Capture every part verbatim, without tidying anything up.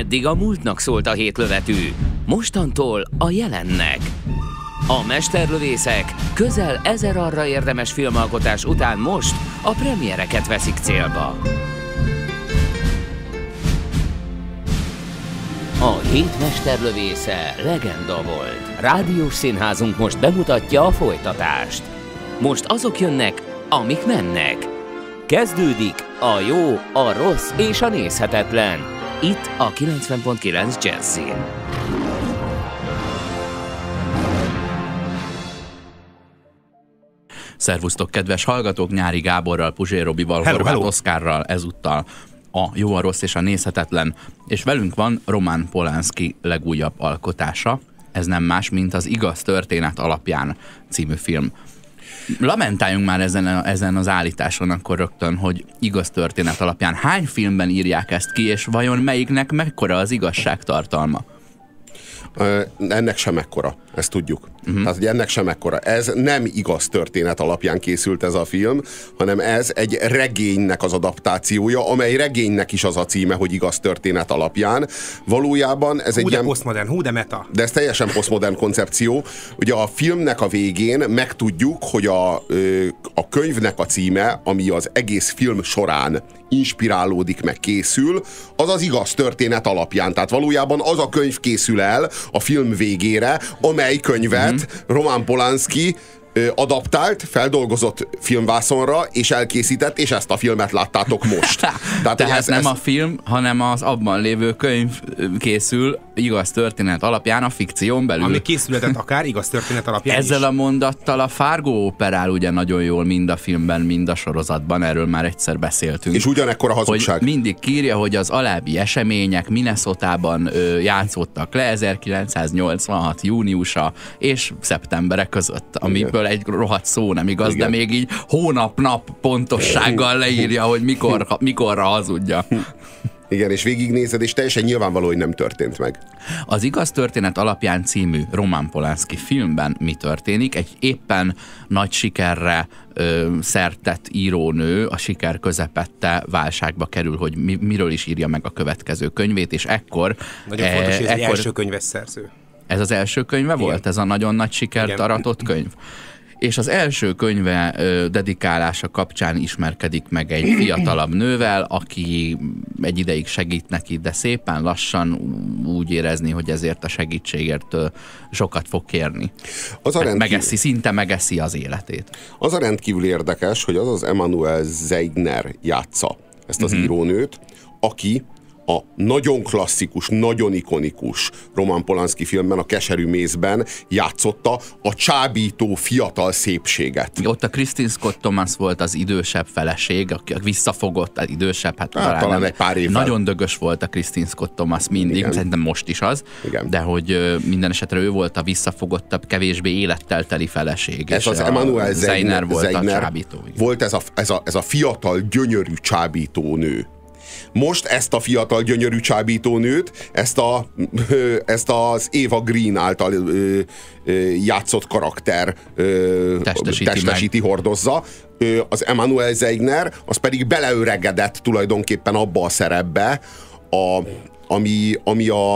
Eddig a múltnak szólt a hétlövetű, mostantól a jelennek. A mesterlövészek közel ezer arra érdemes filmalkotás után most a premiereket veszik célba. A hét mesterlövésze legenda volt. Rádiós színházunk most bemutatja a folytatást. Most azok jönnek, amik mennek. Kezdődik a jó, a rossz és a nézhetetlen. Itt a kilencven pont kilenc Jazzin. Szervusztok, kedves hallgatók! Nyári Gáborral, Puzsér Robival, Horváth Oszkárral ezúttal a jó, a rossz és a nézhetetlen. És velünk van Roman Polanski legújabb alkotása. Ez nem más, mint az Igaz történet alapján című film. Lamentáljunk már ezen, a, ezen az állításon akkor rögtön, hogy igaz történet alapján. Hány filmben írják ezt ki, és vajon melyiknek mekkora az igazságtartalma? Uh, ennek sem ekkora, ezt tudjuk. Uh-huh. Tehát, hogy ennek sem ekkora. Ez nem igaz történet alapján készült ez a film, hanem ez egy regénynek az adaptációja, amely regénynek is az a címe, hogy Igaz történet alapján. Valójában ez hú, egy de ilyen... posztmodern, hú, de meta. De ez teljesen posztmodern koncepció. Ugye a filmnek a végén megtudjuk, hogy a, a könyvnek a címe, ami az egész film során inspirálódik, meg készül, az az igaz történet alapján. Tehát valójában az a könyv készül el a film végére, amely könyvet mm-hmm. Roman Polanski adaptált, feldolgozott filmvászonra, és elkészített, és ezt a filmet láttátok most. Tehát, Tehát ez, nem ez... a film, hanem az abban lévő könyv készül igaz történet alapján a fikción belül. Ami készületett akár igaz történet alapján Ezzel is. a mondattal a Fargo operál ugye nagyon jól mind a filmben, mind a sorozatban, erről már egyszer beszéltünk. És ugyanekkor a hazugság. Hogy mindig kírja, hogy az alábbi események Minnesotában ö, játszottak le ezerkilencszáznyolcvanhat júniusa és szeptembere között, amiből egy rohadt szó nem igaz, igen. De még így hónap-nap pontossággal leírja, hogy mikor, mikorra hazudja. Igen, és végignézed, és teljesen nyilvánvaló, hogy nem történt meg. Az Igaz történet alapján című Roman Polanski filmben mi történik? Egy éppen nagy sikerre ö, szertett írónő a siker közepette válságba kerül, hogy mi, miről is írja meg a következő könyvét, és ekkor... Nagyon e, fontos, hogy ez ekkor, egy első könyves szerző. Ez az első könyve Igen. volt? Ez a nagyon nagy sikert Igen. aratott könyv? És az első könyve ö, dedikálása kapcsán ismerkedik meg egy fiatalabb nővel, aki egy ideig segít neki, de szépen lassan úgy érezni, hogy ezért a segítségért ö, sokat fog kérni. Az a rendkívül... Megeszi, szinte megeszi az életét. Az a rendkívül érdekes, hogy az az Emanuelle Zeigner játsza ezt az mm-hmm. írónőt, aki a nagyon klasszikus, nagyon ikonikus Roman Polanski filmben, a Keserű mézben játszotta a csábító fiatal szépséget. Ott a Kristin Scott Thomas volt az idősebb feleség, aki visszafogott, az idősebb, hát, hát talán, talán egy pár évvel. Nagyon dögös volt a Kristin Scott Thomas mindig, igen. Szerintem most is az, igen. De hogy uh, minden esetre ő volt a visszafogottabb, kevésbé élettel teli feleség. Ez az Emanuelle Zeigner volt Zeigner a csábító. Igen. Volt ez a, ez, a, ez a fiatal, gyönyörű csábító nő. Most ezt a fiatal, gyönyörű csábítónőt, ezt, a, ezt az Eva Green által ö, ö, játszott karakter ö, testesíti, testesíti hordozza. Ö, az Emanuelle Zeigner, az pedig beleöregedett tulajdonképpen abba a szerepbe, a, ami, ami a,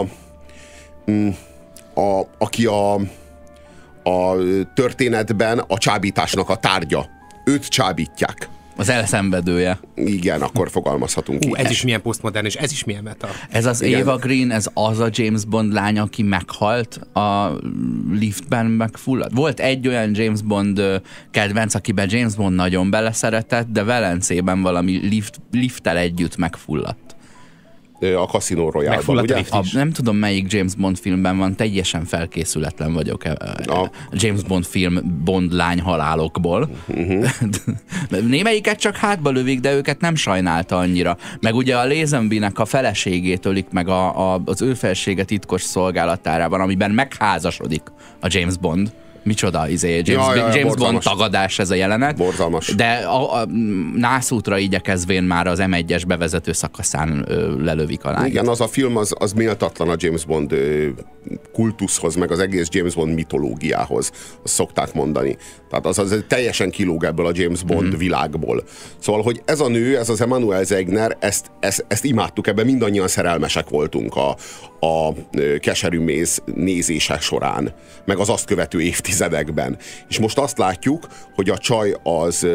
a, aki a, a történetben a csábításnak a tárgya. Őt csábítják. Az elszenvedője. Igen, akkor fogalmazhatunk Hú, így. ez is milyen posztmodern, és ez is milyen meta. Ez az igen. Eva Green, ez az a James Bond lány, aki meghalt a liftben, megfulladt. Volt egy olyan James Bond kedvenc, akiben James Bond nagyon beleszeretett, de Velencében valami lift, lifttel együtt megfulladt. A Casino Royale-ban, ugye? A, nem tudom, melyik James Bond filmben van, teljesen felkészületlen vagyok a James Bond film Bond lány halálokból. Uh-huh. Némelyiket csak hátba lövik, de őket nem sajnálta annyira. Meg ugye a Lazenby-nek a feleségét ölik meg a, a, az ő felsége titkos szolgálatárában, amiben megházasodik a James Bond. Micsoda, izé, James, ja, ja, James Bond borzalmas. tagadás ez a jelenet. Borzalmas. De a, a nászútra igyekezvén már az em egyes bevezető szakaszán ö, lelövik a lányt. Igen, az a film az, az méltatlan a James Bond ö, kultuszhoz, meg az egész James Bond mitológiához, azt szokták mondani. Tehát az, az teljesen kilóg ebből a James Bond mm. világból. Szóval, hogy ez a nő, ez az Emmanuel Zegner, ezt, ezt, ezt imádtuk, ebben mindannyian szerelmesek voltunk a, a Keserű méz nézése során, meg az azt követő évtizedekben. És most azt látjuk, hogy a csaj az...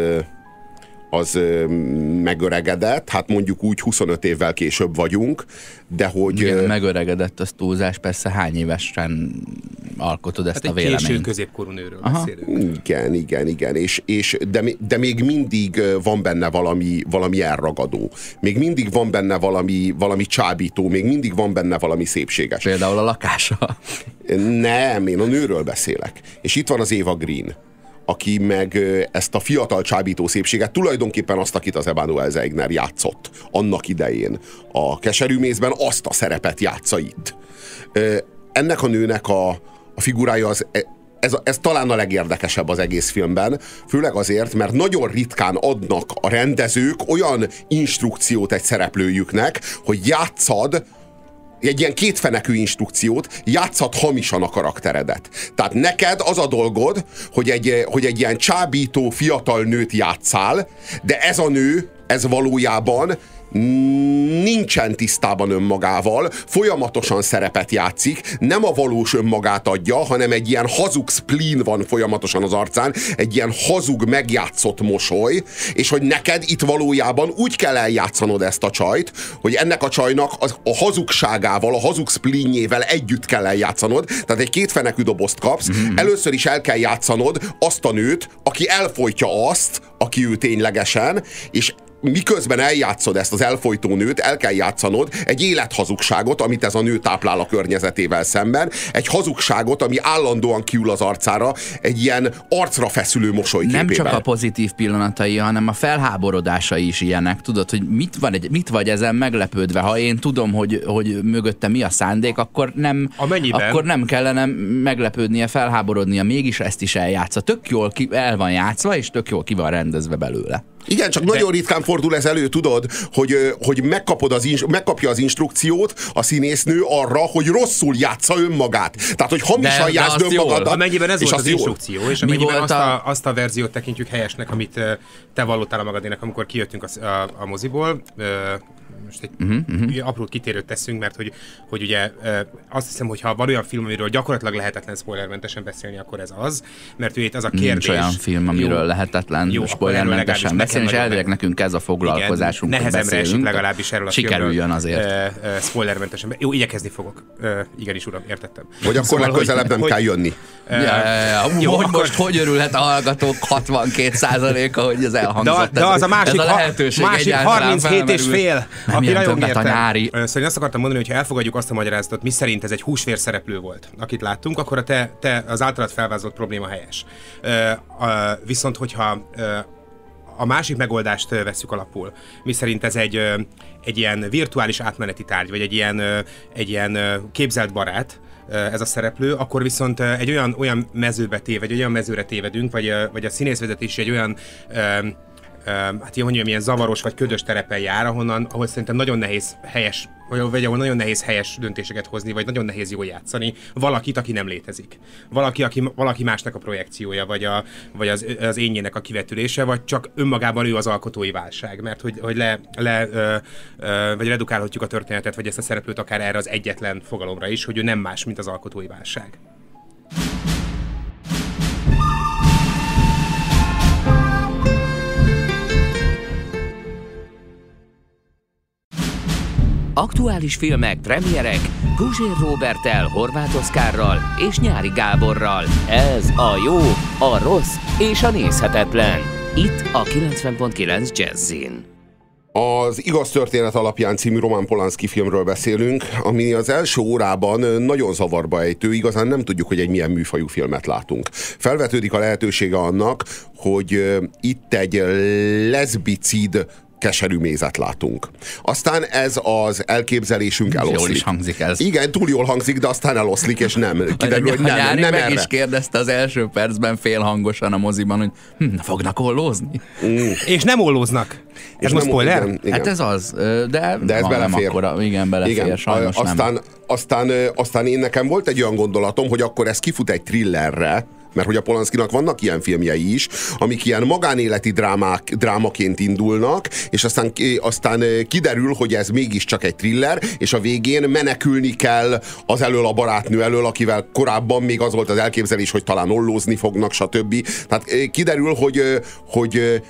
az megöregedett, hát mondjuk úgy huszonöt évvel később vagyunk, de hogy... Igen, megöregedett, az túlzás, persze hány évesen alkotod ezt hát a véleményt? Késő középkorú nőről beszélünk. Igen, igen, igen, és, és de, de még mindig van benne valami, valami elragadó. Még mindig van benne valami, valami csábító, még mindig van benne valami szépséges. Például a lakása. Nem, én a nőről beszélek. És itt van az Eva Green, aki meg ezt a fiatal csábító szépséget, tulajdonképpen azt, akit az Emmanuel Zegner játszott annak idején a Keserű mézben, azt a szerepet játsza itt. Ennek a nőnek a, a figurája az, ez, ez talán a legérdekesebb az egész filmben, főleg azért, mert nagyon ritkán adnak a rendezők olyan instrukciót egy szereplőjüknek, hogy játsszad egy ilyen kétfenekű instrukciót, játszhat hamisan a karakteredet. Tehát neked az a dolgod, hogy egy, hogy egy ilyen csábító fiatal nőt játsszál, de ez a nő, ez valójában nincsen tisztában önmagával, folyamatosan szerepet játszik, nem a valós önmagát adja, hanem egy ilyen hazug spleen van folyamatosan az arcán, egy ilyen hazug megjátszott mosoly, és hogy neked itt valójában úgy kell eljátszanod ezt a csajt, hogy ennek a csajnak az, a hazugságával, a hazug spleenjével együtt kell eljátszanod, tehát egy kétfenekű dobozt kapsz, mm-hmm. először is el kell játszanod azt a nőt, aki elfojtja azt, aki ő ténylegesen, és miközben eljátszod ezt az elfojtó nőt, el kell játszanod egy élethazugságot, amit ez a nő táplál a környezetével szemben, egy hazugságot, ami állandóan kiül az arcára, egy ilyen arcra feszülő mosolyképével. Nem csak a pozitív pillanatai, hanem a felháborodásai is ilyenek. Tudod, hogy mit, van egy, mit vagy ezen meglepődve? Ha én tudom, hogy, hogy mögötte mi a szándék, akkor nem, akkor nem kellene meglepődnie, felháborodnia. Mégis ezt is eljátsza. Tök jól ki, el van játszva, és tök jól ki van rendezve belőle. Igen, csak de... nagyon ritkán fordul ez elő, tudod, hogy, hogy megkapod az ins- megkapja az instrukciót a színésznő arra, hogy rosszul játsza önmagát. Tehát, hogy hamisan játsz önmagadat. Amennyiben ez volt az, az instrukció, és amennyiben azt a, a... azt a verziót tekintjük helyesnek, amit te vallottál a magadének, amikor kijöttünk a, a, a moziból. Most egy uh-huh, uh-huh. apró kitérőt teszünk, mert hogy, hogy ugye azt hiszem, hogy ha van olyan film, amiről gyakorlatilag lehetetlen spoilermentesen beszélni, akkor ez az, mert ugye itt az a kérdés... Nincs olyan film, amiről jó, lehetetlen jó, spoilermentesen beszélni, és elvileg nekünk ez a foglalkozásunk, hogy beszélünk. Legalábbis erről a sikerüljön azért. Uh, uh, spoilermentesen. Jó, igyekezni fogok. Uh, igenis, uram, értettem. Vagy akkor szóval, legközelebb nem hogy, kell jönni. Uh, ja, ja, ja. Jó, hogy akkor... most hogy örülhet a hallgatók hatvankét százaléka, hogy ez elhangzott. De, de az a másik, ez a lehetőség másik harminchét és fél, ami nagyon értem. Szóval én azt akartam mondani, hogy ha elfogadjuk azt a magyarázatot, mi szerint ez egy húsvér szereplő volt, akit láttunk, akkor a te, te az általad felvázolt probléma helyes. Uh, uh, viszont, hogyha uh, a másik megoldást vesszük alapul, miszerint ez egy, egy ilyen virtuális átmeneti tárgy, vagy egy ilyen, egy ilyen képzelt barát, ez a szereplő, akkor viszont egy olyan, olyan mezőbe téved, egy olyan mezőre tévedünk, vagy, vagy a színészvezetés egy olyan hát ilyen, mondjam, ilyen zavaros vagy ködös terepen jár, ahonnan, ahol szerintem nagyon nehéz helyes, vagy ahol nagyon nehéz helyes döntéseket hozni, vagy nagyon nehéz jól játszani valakit, aki nem létezik. Valaki, aki, valaki másnak a projekciója, vagy, a, vagy az, az énjének a kivetülése, vagy csak önmagában ő az alkotói válság, mert hogy, hogy le, le ö, ö, vagy redukálhatjuk a történetet, vagy ezt a szereplőt akár erre az egyetlen fogalomra is, hogy ő nem más, mint az alkotói válság. Aktuális filmek, premierek, Puzsér Róberttel, Horváth Oszkárral és Nyári Gáborral. Ez a jó, a rossz és a nézhetetlen. Itt a kilencven pont kilenc Jazzin. Az Igaz történet alapján című Roman Polanski filmről beszélünk, ami az első órában nagyon zavarba ejtő, igazán nem tudjuk, hogy egy milyen műfajú filmet látunk. Felvetődik a lehetősége annak, hogy itt egy leszbicid keserű mézet látunk. Aztán ez az elképzelésünk eloszlik. Jól is hangzik ez. Igen, túl jól hangzik, de aztán eloszlik, és nem. Kiderül, hogy nem, nem, nem meg erre. is kérdezte az első percben félhangosan a moziban, hogy hm, fognak ollózni? Mm. És nem ollóznak. Ez és most spoiler? Igen, igen. Hát ez az, de, de ez belefér. Akkora, igen, belefér, igen, sajnos aztán, nem. Aztán, aztán én nekem volt egy olyan gondolatom, hogy akkor ez kifut egy thrillerre, mert hogy a Polanskinak vannak ilyen filmjei is, amik ilyen magánéleti drámák, drámaként indulnak, és aztán, aztán kiderül, hogy ez mégiscsak egy thriller, és a végén menekülni kell az elől a barátnő elől, akivel korábban még az volt az elképzelés, hogy talán ollózni fognak, stb. Tehát kiderül, hogy, hogy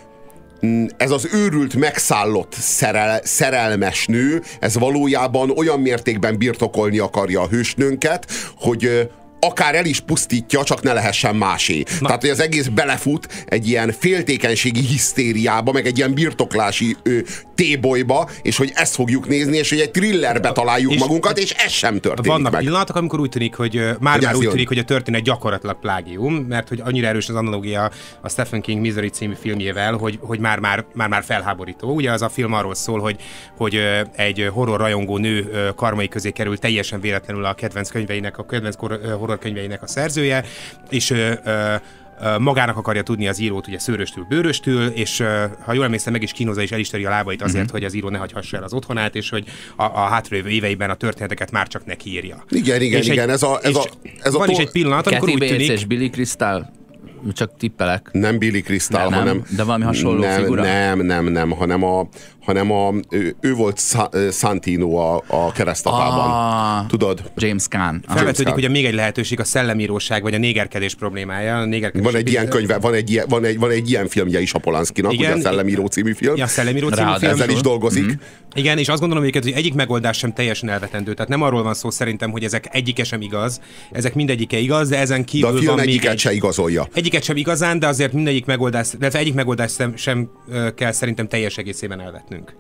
ez az őrült, megszállott szerel, szerelmes nő, ez valójában olyan mértékben birtokolni akarja a hősnőnket, hogy akár el is pusztítja, csak ne lehessen másé. Na. Tehát, hogy az egész belefut egy ilyen féltékenységi hisztériába, meg egy ilyen birtoklási ö, tébolyba, és hogy ezt fogjuk nézni, és hogy egy thrillerbe találjuk és magunkat, és ez sem történik vannak meg. pillanatok, amikor úgy tűnik, hogy már-már úgy jön. tűnik, hogy a történet gyakorlatilag plágium, mert hogy annyira erős az analógia a Stephen King Misery című filmjével, hogy, hogy már-már, már-már felháborító. Ugye az a film arról szól, hogy, hogy egy horror rajongó nő karmai közé kerül teljesen véletlenül a kedvenc könyveinek, a kedvenc horror könyveinek a szerzője, és ö, ö, magának akarja tudni az írót ugye szőröstül, bőröstül, és ha jól emlékszem, meg is kínozza és elismeri a lábait azért, mm-hmm. hogy az író ne hagyhassa el az otthonát, és hogy a, a hátralévő éveiben a történeteket már csak neki írja. Igen, igen, és igen. Egy, ez a, ez a, ez van a is egy pillanat, amikor úgy tűnik... és Billy Crystal, csak tippelek. Nem Billy Crystal, nem, hanem... De valami hasonló nem, figura? Nem, nem, nem, hanem a... hanem a, ő, ő volt Santino a, a Keresztapában. Ah, tudod? James Caan. Felvetődik, hogy a még egy lehetőség a szellemíróság, vagy a négerkedés problémája. A négerkedés van egy ilyen könyve, van egy ilyen, van egy, van egy ilyen filmje is a Polanskinak, ugye a Szellemíró című film. Ja, a Szellemíró című film. Ezzel is dolgozik. Mm-hmm. Igen, és azt gondolom, hogy egyik megoldás sem teljesen elvetendő. Tehát nem arról van szó szerintem, hogy ezek egyike sem igaz, ezek mindegyike igaz, de ezen kívül de a film van egyiket még egy... se igazolja. Egyiket sem igazán, de azért mindegyik megoldás, de egyik megoldás sem, sem kell szerintem teljes egészében elvetnünk.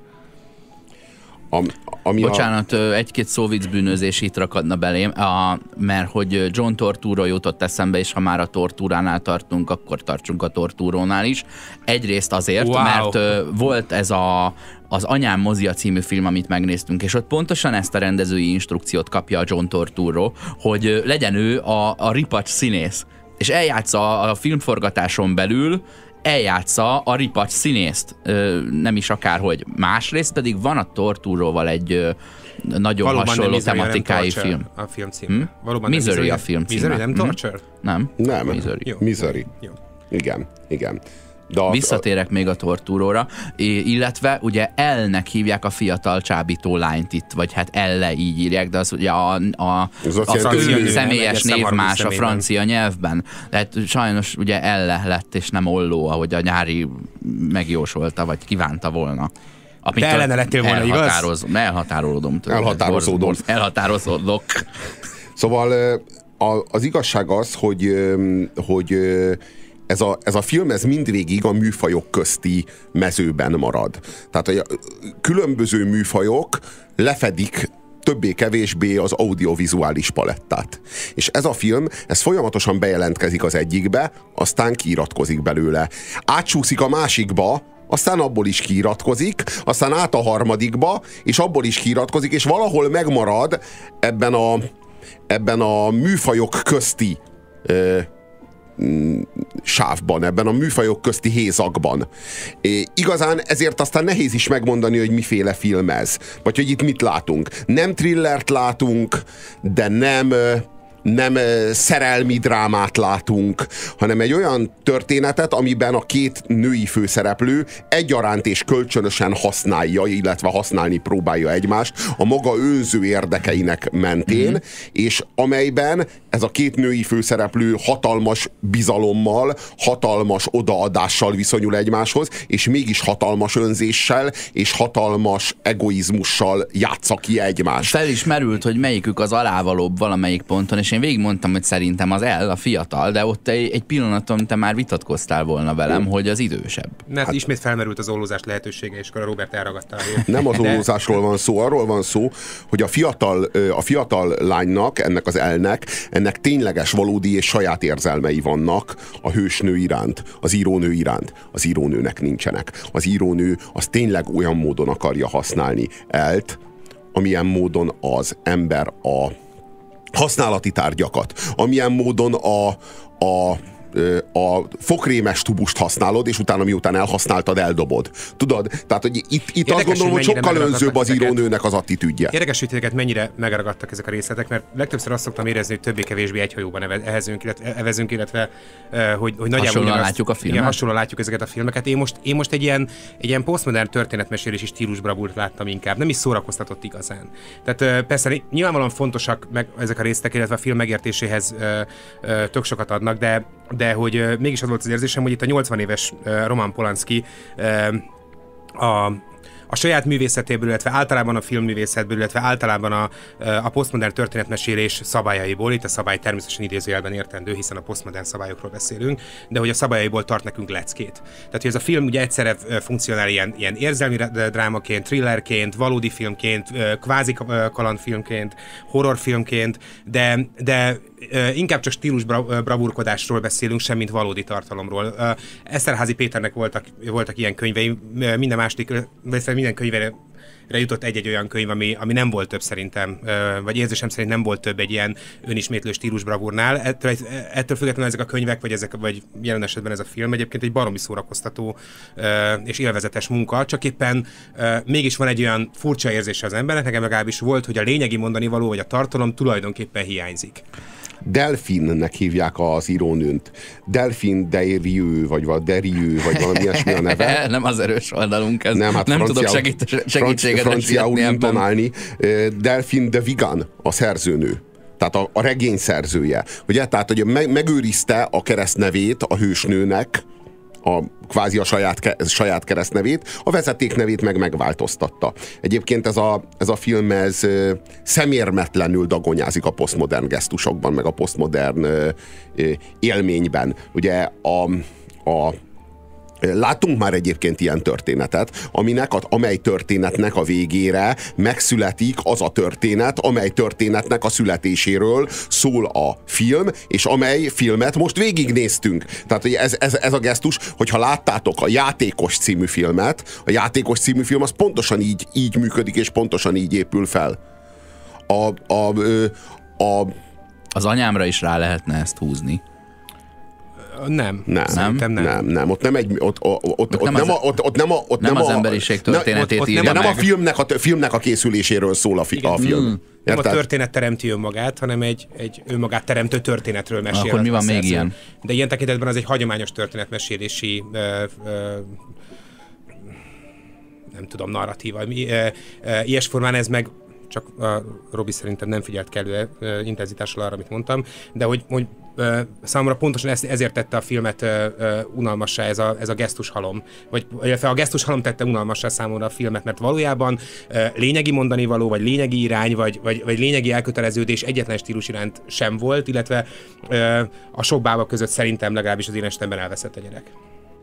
A, ami Bocsánat, a... egy-két szóvic bűnözés itt rakadna belém, a, mert hogy John Turturro jutott eszembe, és ha már a tortúránál tartunk, akkor tartsunk a tortúrónál is. Egyrészt azért, wow. mert ö, volt ez a az Anyám mozia című film, amit megnéztünk, és ott pontosan ezt a rendezői instrukciót kapja a John Turturro, hogy ö, legyen ő a, a ripacs színész. És eljátsza a filmforgatáson belül, eljátsza a ripacs színészt, ö, nem is akárhogy. Másrészt pedig van a Turturróval egy ö, nagyon valóban hasonló tematikájú film. A film címe. Hm? Valóban Misery, Misery a film címe. Misery, nem Torture? Hm? Nem. Nem. Misery. Jó. Misery. Jó. Igen, igen. De a, Visszatérek a... még a Turturróra, illetve ugye Elle-nek hívják a fiatal csábító lányt itt, vagy hát Elle így írják, de az ugye a, a, az a francia nő, személyes név más a francia nyelvben. Tehát sajnos ugye Elle lett, és nem Olló, ahogy a Nyári megjósolta, vagy kívánta volna. Te ellene lettél volna, igaz? Elhatárolódom. Elhatározódom. Elhatározódok. Szóval az igazság az, hogy, hogy Ez a, ez a film ez mindvégig a műfajok közti mezőben marad. Tehát a különböző műfajok lefedik többé-kevésbé az audiovizuális palettát. És ez a film, ez folyamatosan bejelentkezik az egyikbe, aztán kiiratkozik belőle. Átsúszik a másikba, aztán abból is kiiratkozik, aztán át a harmadikba, és abból is kiiratkozik, és valahol megmarad ebben a, ebben a műfajok közti ö, sávban, ebben a műfajok közti hézakban. É, igazán ezért aztán nehéz is megmondani, hogy miféle film ez. Vagy hogy itt mit látunk. Nem thrillert látunk, de nem, nem szerelmi drámát látunk, hanem egy olyan történetet, amiben a két női főszereplő egyaránt és kölcsönösen használja, illetve használni próbálja egymást a maga önző érdekeinek mentén, mm-hmm. és amelyben ez a két női főszereplő hatalmas bizalommal, hatalmas odaadással viszonyul egymáshoz, és mégis hatalmas önzéssel, és hatalmas egoizmussal játsza ki egymást. Felismerült, hogy melyikük az alávalóbb valamelyik ponton, és és én végigmondtam, hogy szerintem az El, a fiatal, de ott egy, egy pillanaton te már vitatkoztál volna velem, hogy az idősebb. Mert hát, ismét felmerült az ollózás lehetősége, és akkor a Robert elragadta. Nem az ollózásról van szó, arról van szó, hogy a fiatal, a fiatal lánynak, ennek az Elnek, ennek tényleges, valódi és saját érzelmei vannak a hősnő iránt, az írónő iránt. Az írónőnek nincsenek. Az írónő az tényleg olyan módon akarja használni Elt, amilyen módon az ember a használati tárgyakat, amilyen módon a, a a fokrémes tubust használod, és utána miután elhasználtad, eldobod. Tudod? Tehát, hogy itt, itt azt gondolom, hogy sokkal önzőbb az írónőnek az attitűdje. Érdekes, hogy titeket mennyire megragadtak ezek a részletek, mert legtöbbször azt szoktam érezni, hogy többé-kevésbé egy hajóban evezünk, illetve, evezünk, illetve hogy, hogy nagyjából hasonlóan látjuk a filmet. Igen, hasonlóan látjuk ezeket a filmeket. Én most, én most egy ilyen, egy ilyen posztmodern történetmesélési stílusbravúrt láttam inkább. Nem is szórakoztatott igazán. Tehát persze nyilvánvalóan fontosak meg ezek a részletek, illetve a film megértéséhez tök sokat adnak, de de hogy uh, mégis az volt az érzésem, hogy itt a nyolcvan éves uh, Roman Polanski uh, a, a saját művészetéből, illetve általában a filmművészetből, illetve általában a, a posztmodern történetmesélés szabályaiból, itt a szabály természetesen idézőjelben értendő, hiszen a posztmodern szabályokról beszélünk, de hogy a szabályaiból tart nekünk leckét. Tehát, hogy ez a film ugye egyszerre funkcionál ilyen, ilyen érzelmi drámaként, thrillerként, valódi filmként, kvázi kalandfilmként, horrorfilmként, de, de inkább csak stílus bravúrkodásról beszélünk, semmint valódi tartalomról. Eszterházy Péternek voltak, voltak ilyen könyvei, minden másik, minden könyvére jutott egy-egy olyan könyv, ami, ami nem volt több szerintem, vagy érzésem szerint nem volt több egy ilyen önismétlő stílus bravúrnál. Ettől, ettől függetlenül ezek a könyvek, vagy, ezek, vagy jelen esetben ez a film egyébként egy baromi szórakoztató és élvezetes munka, csak éppen mégis van egy olyan furcsa érzése az embernek, nekem legalábbis volt, hogy a lényegi mondani való, vagy a tartalom tulajdonképpen hiányzik. Delfinnek hívják az írónőnt. Delfin Derieux, vagy a Derieux, vagy valami ilyesmi a neve. Nem az erős oldalunk, ez nem, hát nem tudok segít, segítséget franciául intonálni. Delphine de Vigan a szerzőnő. Tehát a, a regény szerzője. Ugye? Tehát, hogy meg, megőrizte a keresztnevét a hősnőnek, a kvázi a saját, saját keresztnevét, a vezetéknevét meg megváltoztatta. Egyébként ez a, ez a film ez szemérmetlenül dagonyázik a posztmodern gesztusokban, meg a posztmodern élményben. Ugye a, a Láttunk már egyébként ilyen történetet, aminek, amely történetnek a végére megszületik az a történet, amely történetnek a születéséről szól a film, és amely filmet most végignéztünk. Tehát ez, ez, ez a gesztus, hogyha láttátok a Játékos című filmet, a Játékos című film az pontosan így, így működik, és pontosan így épül fel. A, a, a, az anyámra is rá lehetne ezt húzni. Nem. Nem, nem, nem, nem, nem. Ott nem egy, ott, ott, ott, ott, nem, a, ott, ott nem, a, ott nem, nem az a, emberiség történetét nem, írja nem meg. a filmnek a, filmnek a készüléséről szól a, fi, a film. Mm. Nem a történet teremti önmagát, hanem egy, egy önmagát teremtő történetről mesél. Akkor mi van még ilyen? De ilyen tekintetben az egy hagyományos történetmesélési ö, ö, nem tudom, narratíva. Ilyes formán ez meg csak a Robi szerintem nem figyelt kellő intenzitással arra, amit mondtam, de hogy, hogy számomra pontosan ezért tette a filmet unalmassá ez a, ez a gesztushalom. Vagy illetve a gesztushalom tette unalmassá számomra a filmet, mert valójában lényegi mondani való, vagy lényegi irány, vagy, vagy, vagy lényegi elköteleződés egyetlen stílus iránt sem volt, illetve a sok bába között szerintem legalábbis az én estemben elveszett a gyerek.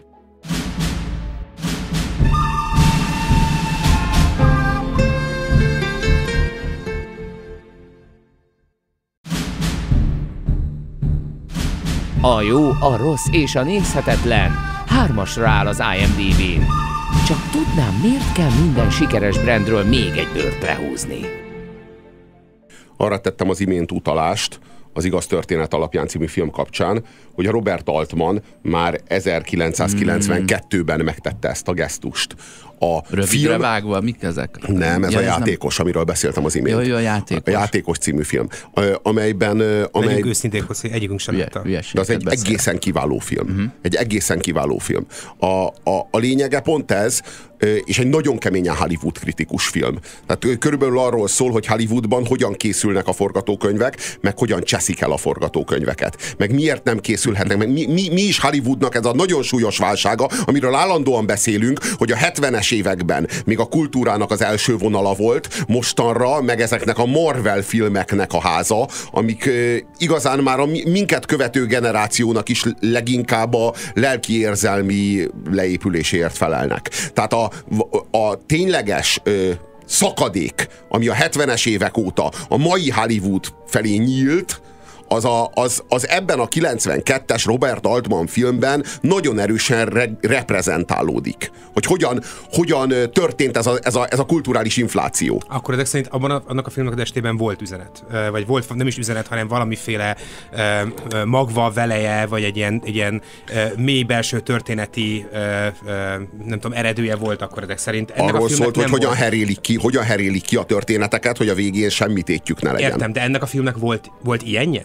A jó, a rossz és a nézhetetlen hármasra áll az I M D B-n. Csak tudnám, miért kell minden sikeres brandről még egy bőrt lehúzni? Arra tettem az imént utalást az Igaz történet alapján című film kapcsán, hogy a Robert Altman már ezerkilencszázkilencvenkettőben megtette ezt a gesztust. A Rövidre film... vágva, mik ezek? Nem, ez ja, a ez Játékos, nem... amiről beszéltem az imént. Jó, jó, a Játékos. A Játékos című film, amelyben... Amely... Legyünk őszinték, hogy egyikünk sem látta. De az egy beszél. egészen kiváló film. Uh-huh. Egy egészen kiváló film. A, a, a lényege pont ez, és egy nagyon keményen Hollywood kritikus film. Tehát körülbelül arról szól, hogy Hollywoodban hogyan készülnek a forgatókönyvek, meg hogyan cseszik el a forgatókönyveket. Meg miért nem készülhetnek, meg mi, mi, mi is Hollywoodnak ez a nagyon súlyos válsága, amiről állandóan beszélünk, hogy a hetvenes hetvenes években még a kultúrának az első vonala volt, mostanra meg ezeknek a Marvel filmeknek a háza, amik igazán már a minket követő generációnak is leginkább a lelki érzelmi leépüléséért felelnek. Tehát a, a tényleges ö, szakadék, ami a hetvenes évek óta a mai Hollywood felé nyílt, az, a, az, az ebben a kilencvenkettes Robert Altman filmben nagyon erősen re, reprezentálódik. Hogy hogyan, hogyan történt ez a, ez, a, ez a kulturális infláció. Akkor ezek szerint abban a, annak a filmnek az estében volt üzenet. Vagy volt, nem is üzenet, hanem valamiféle uh, magva, veleje, vagy egy ilyen, egy ilyen uh, mély belső történeti uh, uh, nem tudom, eredője volt akkor ezek szerint. Ennek arról szólt, hogy hogyan volt... herélik ki, hogyan herélik ki a történeteket, hogy a végén semmi tétjük ne legyen. Értem, de ennek a filmnek volt, volt ilyenje?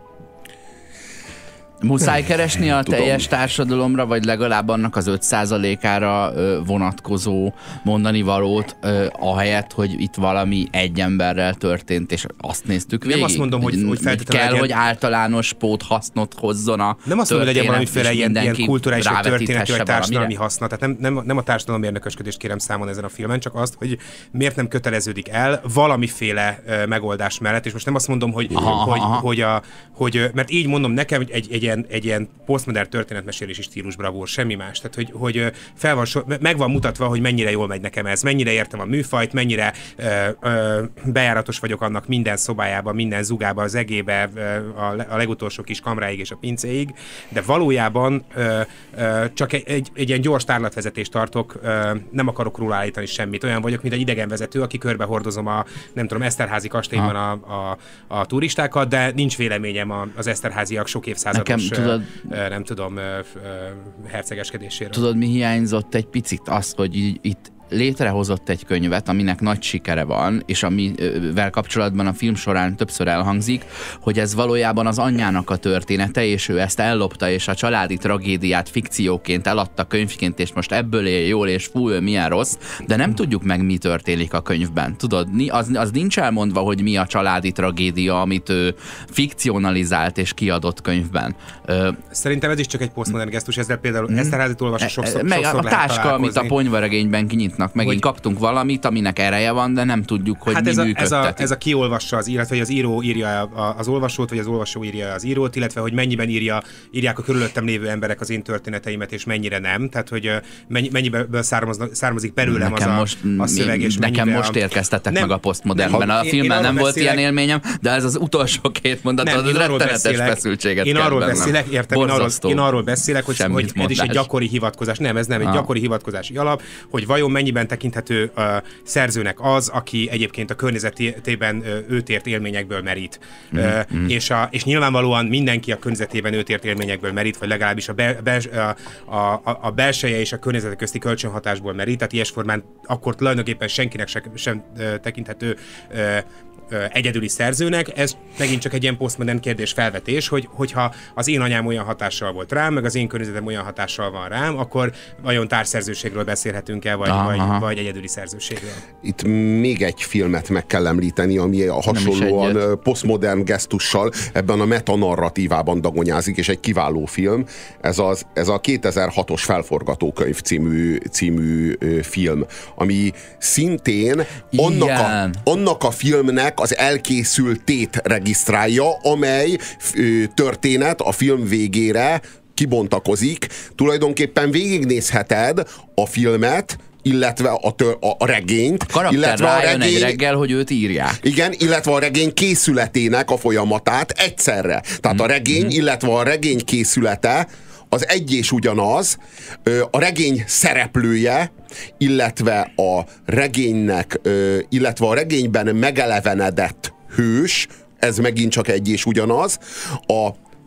Muszáj keresni a teljes társadalomra, vagy legalább annak az öt százalékára vonatkozó mondani valót, ahelyett, hogy itt valami egy emberrel történt, és azt néztük végig. Nem azt mondom, hogy, hogy feltétlenül kell, legyen... hogy általános póthasznot hozzon a Nem azt mondom, hogy legyen valamiféle ilyen, ilyen kulturális vagy történeti vagy társadalmi haszna. Tehát nem, nem, nem a társadalom érdekösködést kérem számon ezen a filmen, csak azt, hogy miért nem köteleződik el valamiféle uh, megoldás mellett, és most nem azt mondom, hogy, aha, hogy, aha. hogy, a, hogy mert így mondom nekem, egy, egy, egy ilyen egy ilyen posztmodern történetmesélési stílus bravúr, semmi más. Tehát, hogy, hogy fel van, meg van mutatva, hogy mennyire jól megy nekem ez, mennyire értem a műfajt, mennyire ö, ö, bejáratos vagyok annak minden szobájában, minden zugában, az egébe, a, a legutolsó kis kamráig és a pincéig, de valójában ö, ö, csak egy, egy, egy ilyen gyors tárlatvezetést tartok, ö, nem akarok róla állítani semmit. Olyan vagyok, mint egy idegenvezető, aki körbe hordozom a, nem tudom, Eszterházi kastélyban a, a, a turistákat, de nincs véleményem az eszterháziak sok évszázados Nekem, tudod, nem tudom, hercegeskedéséről. Tudod, mi hiányzott egy picit? Az, hogy így, itt létrehozott egy könyvet, aminek nagy sikere van, és amivel kapcsolatban a film során többször elhangzik, hogy ez valójában az anyjának a története, és ő ezt ellopta, és a családi tragédiát fikcióként eladta könyvként, és most ebből él jól, és fú, ő milyen rossz, de nem tudjuk meg, mi történik a könyvben. Tudod, az, az nincs elmondva, hogy mi a családi tragédia, amit ő fikcionalizált és kiadott könyvben. Szerintem ez is csak egy posztmodern gesztus, ezzel például mm. Eszterházit olvasva sokszor, meg sokszor a táska, amit a ponyvaregényben kinyitnak, megint hogy... kaptunk valamit, aminek ereje van, de nem tudjuk, hogy hát mi ez a, működteti. Ez a, ez a kiolvassa az írat, vagy az író írja az olvasót, vagy az olvasó írja az írót, illetve hogy mennyiben írja, írják a körülöttem lévő emberek az én történeteimet, és mennyire nem. Tehát, hogy mennyi, mennyiből származik belőlem nekem az most, a, a szöveg, és nekem most érkeztetek meg a posztmodernben. A filmben nem volt ilyen élményem, de ez az utolsó két mondat, az rettenetes feszültséget Én arról beszélek, értem, én arról, én arról beszélek, hogy, hogy ez is egy gyakori hivatkozás. Nem, ez nem egy gyakori hivatkozási alap, hogy vajon mennyiben tekinthető uh, szerzőnek az, aki egyébként a környezetében uh, őt ért élményekből merít. Mm, uh, mm. És, a, és nyilvánvalóan mindenki a környezetében őt ért élményekből merít, vagy legalábbis a, be, be, a, a, a belseje és a környezet közti kölcsönhatásból merít, tehát ilyes formán akkor tulajdonképpen senkinek sem, sem uh, tekinthető uh, egyedüli szerzőnek, ez megint csak egy ilyen posztmodern kérdés felvetés, hogy, hogyha az én anyám olyan hatással volt rám, meg az én környezetem olyan hatással van rám, akkor vajon társszerzőségről beszélhetünk-e, vagy, vagy, vagy egyedüli szerzőségről? Itt még egy filmet meg kell említeni, ami a hasonlóan posztmodern gesztussal ebben a metanarratívában dagonyázik, és egy kiváló film. Ez, az, ez a kétezer-hatos Felforgatókönyv című, című film, ami szintén annak a, annak a filmnek az elkészültét regisztrálja, amely ö, történet a film végére kibontakozik. Tulajdonképpen végignézheted a filmet, illetve a, tör, a, a regényt, a illetve a regény... egy reggel, hogy őt írják. Igen, illetve a regény készületének a folyamatát egyszerre. Tehát mm. a regény, mm. illetve a regény készülete az egy és ugyanaz, a regény szereplője, illetve a regénynek, illetve a regényben megelevenedett hős, ez megint csak egy és ugyanaz, a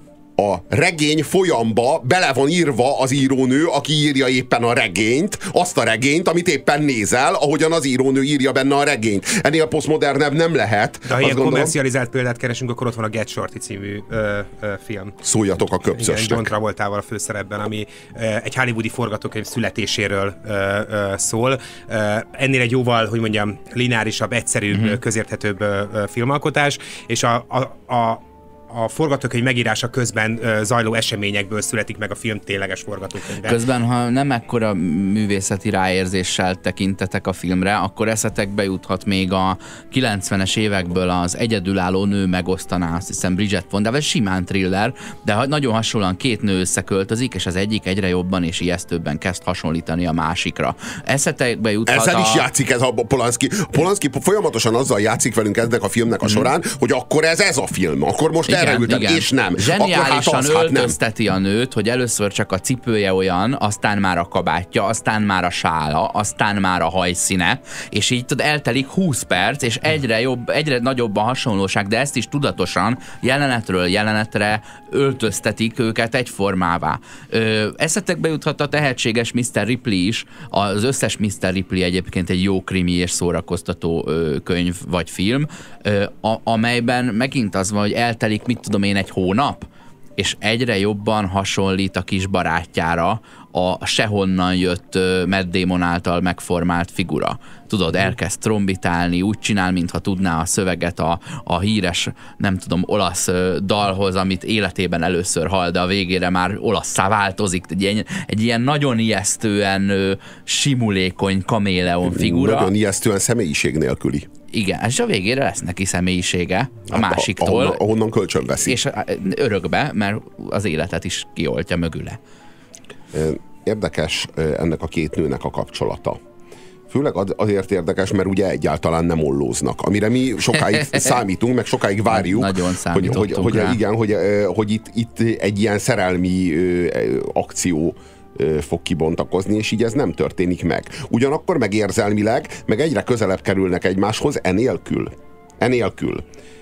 a regény folyamba bele van írva az írónő, aki írja éppen a regényt, azt a regényt, amit éppen nézel, ahogyan az írónő írja benne a regényt. Ennél posztmodernebb nem lehet. De ha ilyen kommercializált példát keresünk, akkor ott van a Get Shorty című ö, ö, film. Szóljatok a köpcösnek. Igen, John Travoltával a főszerepben, ami ö, egy hollywoodi forgatókönyv születéséről ö, ö, szól. Ö, ennél egy jóval, hogy mondjam, lineárisabb, egyszerűbb, uh-huh. közérthetőbb ö, ö, filmalkotás, és a, a, a a forgatókönyv megírása közben zajló eseményekből születik meg a film tényleges forgatókönyve. Közben, ha nem ekkora művészeti ráérzéssel tekintetek a filmre, akkor eszetekbe juthat még a kilencvenes évekből az Egyedülálló nő megosztaná, azt hiszem Bridget Fonda, simán thriller, de nagyon hasonlóan két nő összeköltözik, és az egyik egyre jobban és ijesztőbben kezd hasonlítani a másikra. Eszetekbe juthat Ezzel a... is játszik ez a Polanski. Polanski folyamatosan azzal játszik velünk ennek a filmnek a során, mm. hogy akkor ez ez a film, akkor most igen, erre ültem, és nem. Zseniálisan hát az, öltözteti hát a nőt, hogy először csak a cipője olyan, aztán már a kabátja, aztán már a sála, aztán már a hajszíne, és így tud, eltelik húsz perc, és egyre jobb, egyre nagyobb a hasonlóság, de ezt is tudatosan jelenetről jelenetre öltöztetik őket egyformává. Ö, eszetekbe juthat a tehetséges miszter Ripley is, az összes miszter Ripley egyébként egy jó krimi és szórakoztató ö, könyv vagy film, ö, a, amelyben megint az van, hogy eltelik, mit tudom én, egy hónap, és egyre jobban hasonlít a kis barátjára a sehonnan jött Matt Damon által megformált figura. Tudod, elkezd trombitálni, úgy csinál, mintha tudná a szöveget a, a híres, nem tudom, olasz dalhoz, amit életében először hall, de a végére már olasszá változik. Egy ilyen, egy ilyen nagyon ijesztően simulékony kaméleon figura. Nagyon ijesztően személyiség nélküli. Igen, és a végére lesz neki személyisége a hát másiktól. Ahonnan, ahonnan kölcsön veszi. És örökbe, mert az életet is kioltja mögüle. Érdekes ennek a két nőnek a kapcsolata. Főleg azért érdekes, mert ugye egyáltalán nem ollóznak. Amire mi sokáig számítunk, meg sokáig várjuk, nagyon hogy, hogy, hogy, igen, hogy, hogy itt, itt egy ilyen szerelmi akció fog kibontakozni, és így ez nem történik meg. Ugyanakkor meg érzelmileg, meg egyre közelebb kerülnek egymáshoz, enélkül. Enélkül.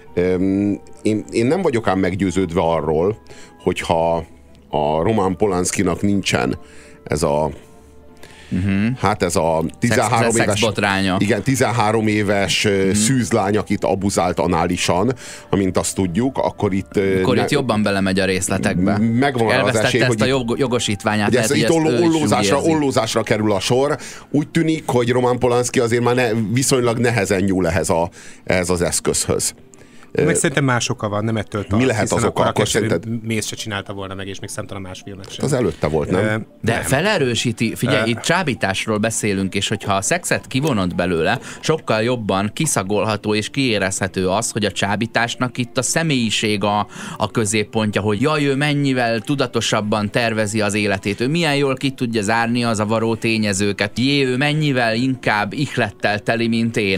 Én, én nem vagyok ám meggyőződve arról, hogyha a Roman Polanskinak nincsen ez a Uh-huh. hát ez a tizenhárom Szex, éves, szexbotránya. igen, tizenhárom éves uh-huh. szűzlány, akit abuzált análisan, amint azt tudjuk, akkor itt... Akkor ne, itt jobban belemegy a részletekbe. Megvan az esély, ezt hogy a jog, jogosítványát. Hogy ezt, itt ollózásra, ollózásra kerül a sor. Úgy tűnik, hogy Roman Polanski azért már ne, viszonylag nehezen nyúl ehhez, a, ehhez az eszközhöz. Meg szerintem más oka van, nem ettől tart. Mi lehet az oka? Akkor szerinted... Mész se csinálta volna meg, és még számtalan más filmet sem. Az előtte volt, nem? De nem. Felerősíti, figyelj, uh, itt csábításról beszélünk, és hogyha a szexet kivonod belőle, sokkal jobban kiszagolható és kiérezhető az, hogy a csábításnak itt a személyiség a, a középpontja, hogy jaj, ő mennyivel tudatosabban tervezi az életét, ő milyen jól ki tudja zárni a zavaró tényezőket, jé, ő mennyivel inkább ihlettel teli, mint én.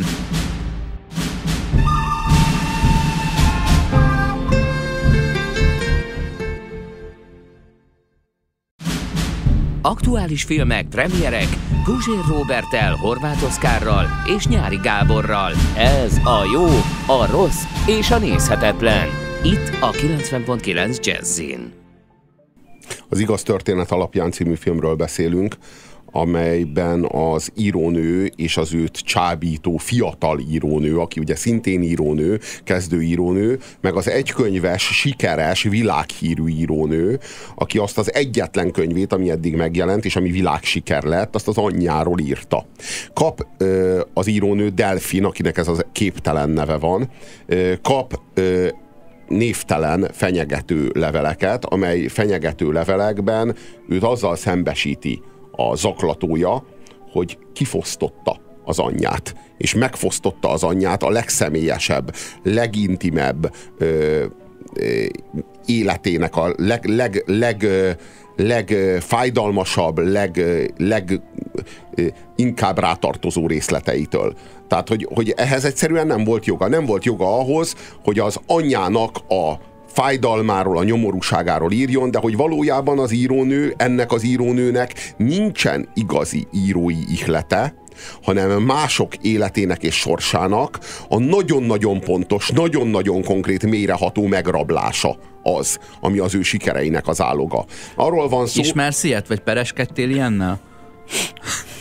Aktuális filmek, premierek, Puzsér Róberttel, Horváth Oszkárral és Nyári Gáborral. Ez a jó, a rossz és a nézhetetlen. Itt a kilencven pont kilenc Jazzin. Az Igaz történet alapján című filmről beszélünk, amelyben az írónő és az őt csábító fiatal írónő, aki ugye szintén írónő, kezdő írónő, meg az egykönyves, sikeres, világhírű írónő, aki azt az egyetlen könyvét, ami eddig megjelent, és ami világsiker lett, azt az anyjáról írta. Kap ö, az írónő Delfin, akinek ez a képtelen neve van, ö, kap ö, névtelen fenyegető leveleket, amely fenyegető levelekben őt azzal szembesíti a zaklatója, hogy kifosztotta az anyját, és megfosztotta az anyját a legszemélyesebb, legintimebb ö, ö, életének a leg, leg, leg, legfájdalmasabb, leg, leg inkább rátartozó részleteitől. Tehát, hogy, hogy ehhez egyszerűen nem volt joga. Nem volt joga ahhoz, hogy az anyjának a fájdalmáról, a nyomorúságáról írjon, de hogy valójában az írónő, ennek az írónőnek nincsen igazi írói ihlete, hanem mások életének és sorsának a nagyon-nagyon pontos, nagyon-nagyon konkrét, mélyreható megrablása az, ami az ő sikereinek az áloga. Arról van szó... Ismersz ilyet, vagy pereskedtél ilyennel?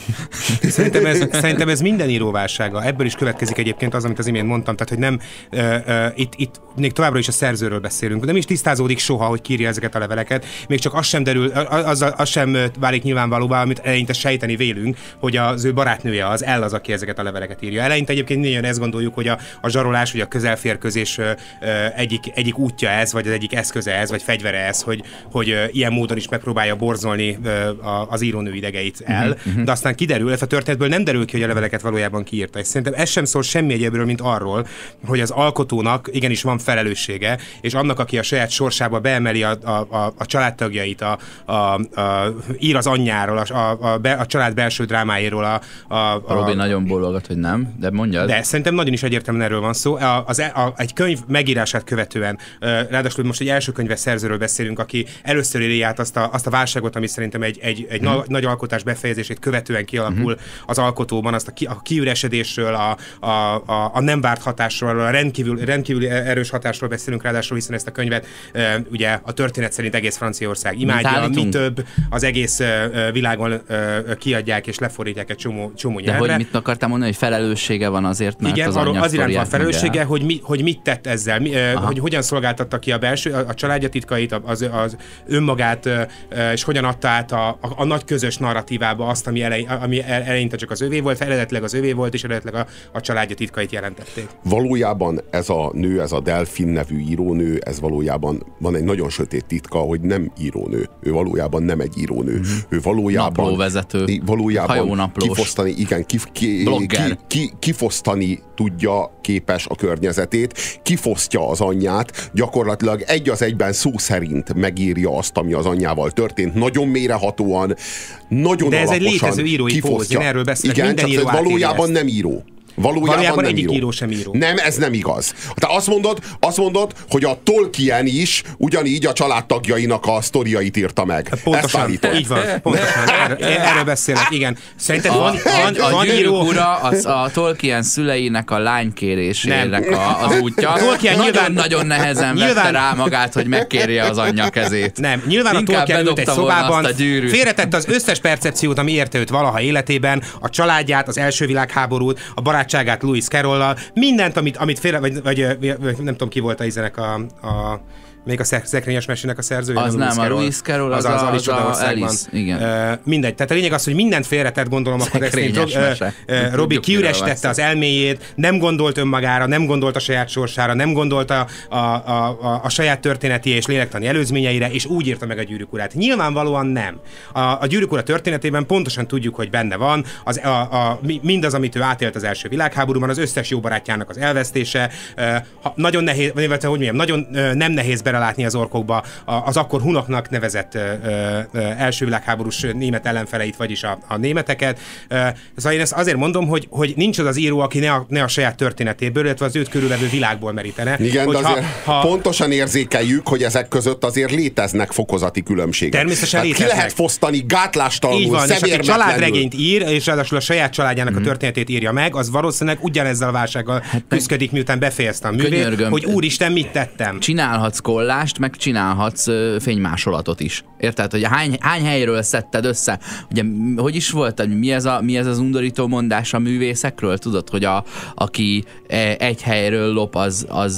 Szerintem ez, szerintem ez minden íróválsága. Ebből is következik egyébként az, amit az imént mondtam, tehát hogy nem uh, uh, itt, itt még továbbra is a szerzőről beszélünk. Nem is tisztázódik soha, hogy kírja ezeket a leveleket. Még csak az sem derül, az, az, az sem válik nyilvánvalóvá, amit eleinte sejteni vélünk, hogy az ő barátnője az El az, aki ezeket a leveleket írja. Eleinte egyébként mindjárt ezt gondoljuk, hogy a, a zsarolás, vagy a közelférközés uh, egyik, egyik útja ez, vagy az egyik eszköze ez, vagy fegyvere ez, hogy, hogy uh, ilyen módon is megpróbálja borzolni uh, az írónő idegeit El. Uh-huh. De aztán kiderül, ez a történetből nem derül ki, hogy a leveleket valójában kiírta. És szerintem ez sem szól semmi egyébről, mint arról, hogy az alkotónak igenis van felelőssége, és annak, aki a saját sorsába beemeli a, a, a, a családtagjait, a, a, a, ír az anyjáról, a, a, a, be, a család belső drámáiról. A, a, a, Robi nagyon bólogat, hogy nem, de mondjad. De szerintem nagyon is egyértelműen erről van szó. A, az, a, egy könyv megírását követően, ráadásul most egy első könyves szerzőről beszélünk, aki először éli át azt a, azt a válságot, ami szerintem egy, egy, egy hmm. na, nagy alkotás befejezését követően kialakul hmm. az alkotóban, azt a, ki, a kiüresedésről, a, a, a, a nem várt hatásról, a rendkívül, rendkívül erős hatásról beszélünk, ráadásul hiszen ezt a könyvet e, ugye a történet szerint egész Franciaország imádja, mi több az egész e, világon e, kiadják és lefordítják egy csomó, csomó nyelvre. De hogy mit akartál mondani, hogy felelőssége van azért, mert igen, az anyja az iránt van felelőssége, ugye? hogy, mi, hogy mit tett ezzel, mi, e, hogy hogyan szolgáltatta ki a belső, a, a családja titkait, az, az önmagát, e, és hogyan adta át a, a, a nagy közös narratívába azt, ami, elej, ami eleinte csak az övé volt, eredetileg az övé volt, és eredetileg a, a családja titkait jelentették. Valójában ez a nő, ez a Delphine nevű írónő, ez valójában van egy nagyon sötét titka, hogy nem írónő. Ő valójában nem egy írónő. Mm-hmm. Ő valójában naplóvezető, valójában kifosztani, igen, kif, ki, ki, ki, kifosztani tudja, képes a környezetét, kifosztja az anyját, gyakorlatilag egy az egyben szó szerint megírja azt, ami az anyjával történt, nagyon mélyrehatóan, nagyon de ez alaposan egy létező írói póz, én erről beszélek. Igen, csak író valójában nem író. Valójában, Valójában nem egyik író. író sem író. Nem, ez nem igaz. Te azt mondod, azt mondod, hogy a Tolkien is ugyanígy a családtagjainak a sztoriait írta meg. Pontosan, így van, pontosan. Erről, erről beszélek, igen. Szerinted a, van, van, a van író... író... ura az a Tolkien szüleinek a lánykérésének a, az útja. Nagyon-nagyon nehezen nyilván... vette rá magát, hogy megkérje az anyja kezét. Nem, nyilván inkább a Tolkien ült egy szobában, félretette az összes percepciót, ami érte őt valaha életében, a családját, az első világháborút, a barátságát Lewis Carroll-lal, mindent, amit, amit félre, vagy, vagy, vagy nem tudom ki volt a izenek a, a még a szekrényes mesének a szerzője. Az nem, a Lewis Carroll, az, az, az, az, az a Alice, igen. Uh, mindegy. Tehát a lényeg az, hogy mindent félretett, gondolom, akkor ezt uh, uh, Robi kiüresítette az elméjét, nem gondolt önmagára, nem gondolt a saját sorsára, nem gondolt a, a, a, a, a saját történeti és lélektani előzményeire, és úgy írta meg a Gyűrűk urát. Nyilvánvalóan nem. A, a Gyűrűk ura történetében pontosan tudjuk, hogy benne van az, a, a, mindaz, amit ő átélt az első világháborúban, az összes jó barátjának az elvesztése. Uh, ha, nagyon nehéz, vagy hogy mondjam, nagyon uh, nem nehéz látni az orkokba az akkor hunoknak nevezett ö, ö, első világháborús német ellenfeleit, vagyis a, a németeket. Ö, szóval én ezt azért mondom, hogy, hogy nincs az az író, aki ne a, ne a saját történetéből, illetve az őt körülvevő világból merítene. Igen, de azért ha, pontosan érzékeljük, hogy ezek között azért léteznek fokozati különbségek. Természetesen hát léteznek. Ki lehet fosztani gátlástalanul, szemérmetlenül. És aki családregényt ír, és ráadásul a saját családjának mm. a történetét írja meg, az valószínűleg ugyanezzel a válsággal hát küszködik, miután befejezte a művét, hogy úristen, mit tettem. Csinálhatsz kollást, meg csinálhatsz uh, fénymásolatot is. Érted, hogy hány, hány helyről szedted össze? Ugye, hogy is volt, mi ez, a, mi ez az undorító mondás a művészekről? Tudod, hogy a, aki egy helyről lop, az, az,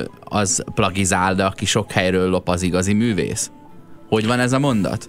az plagizál, de aki sok helyről lop, az igazi művész? Hogy van ez a mondat?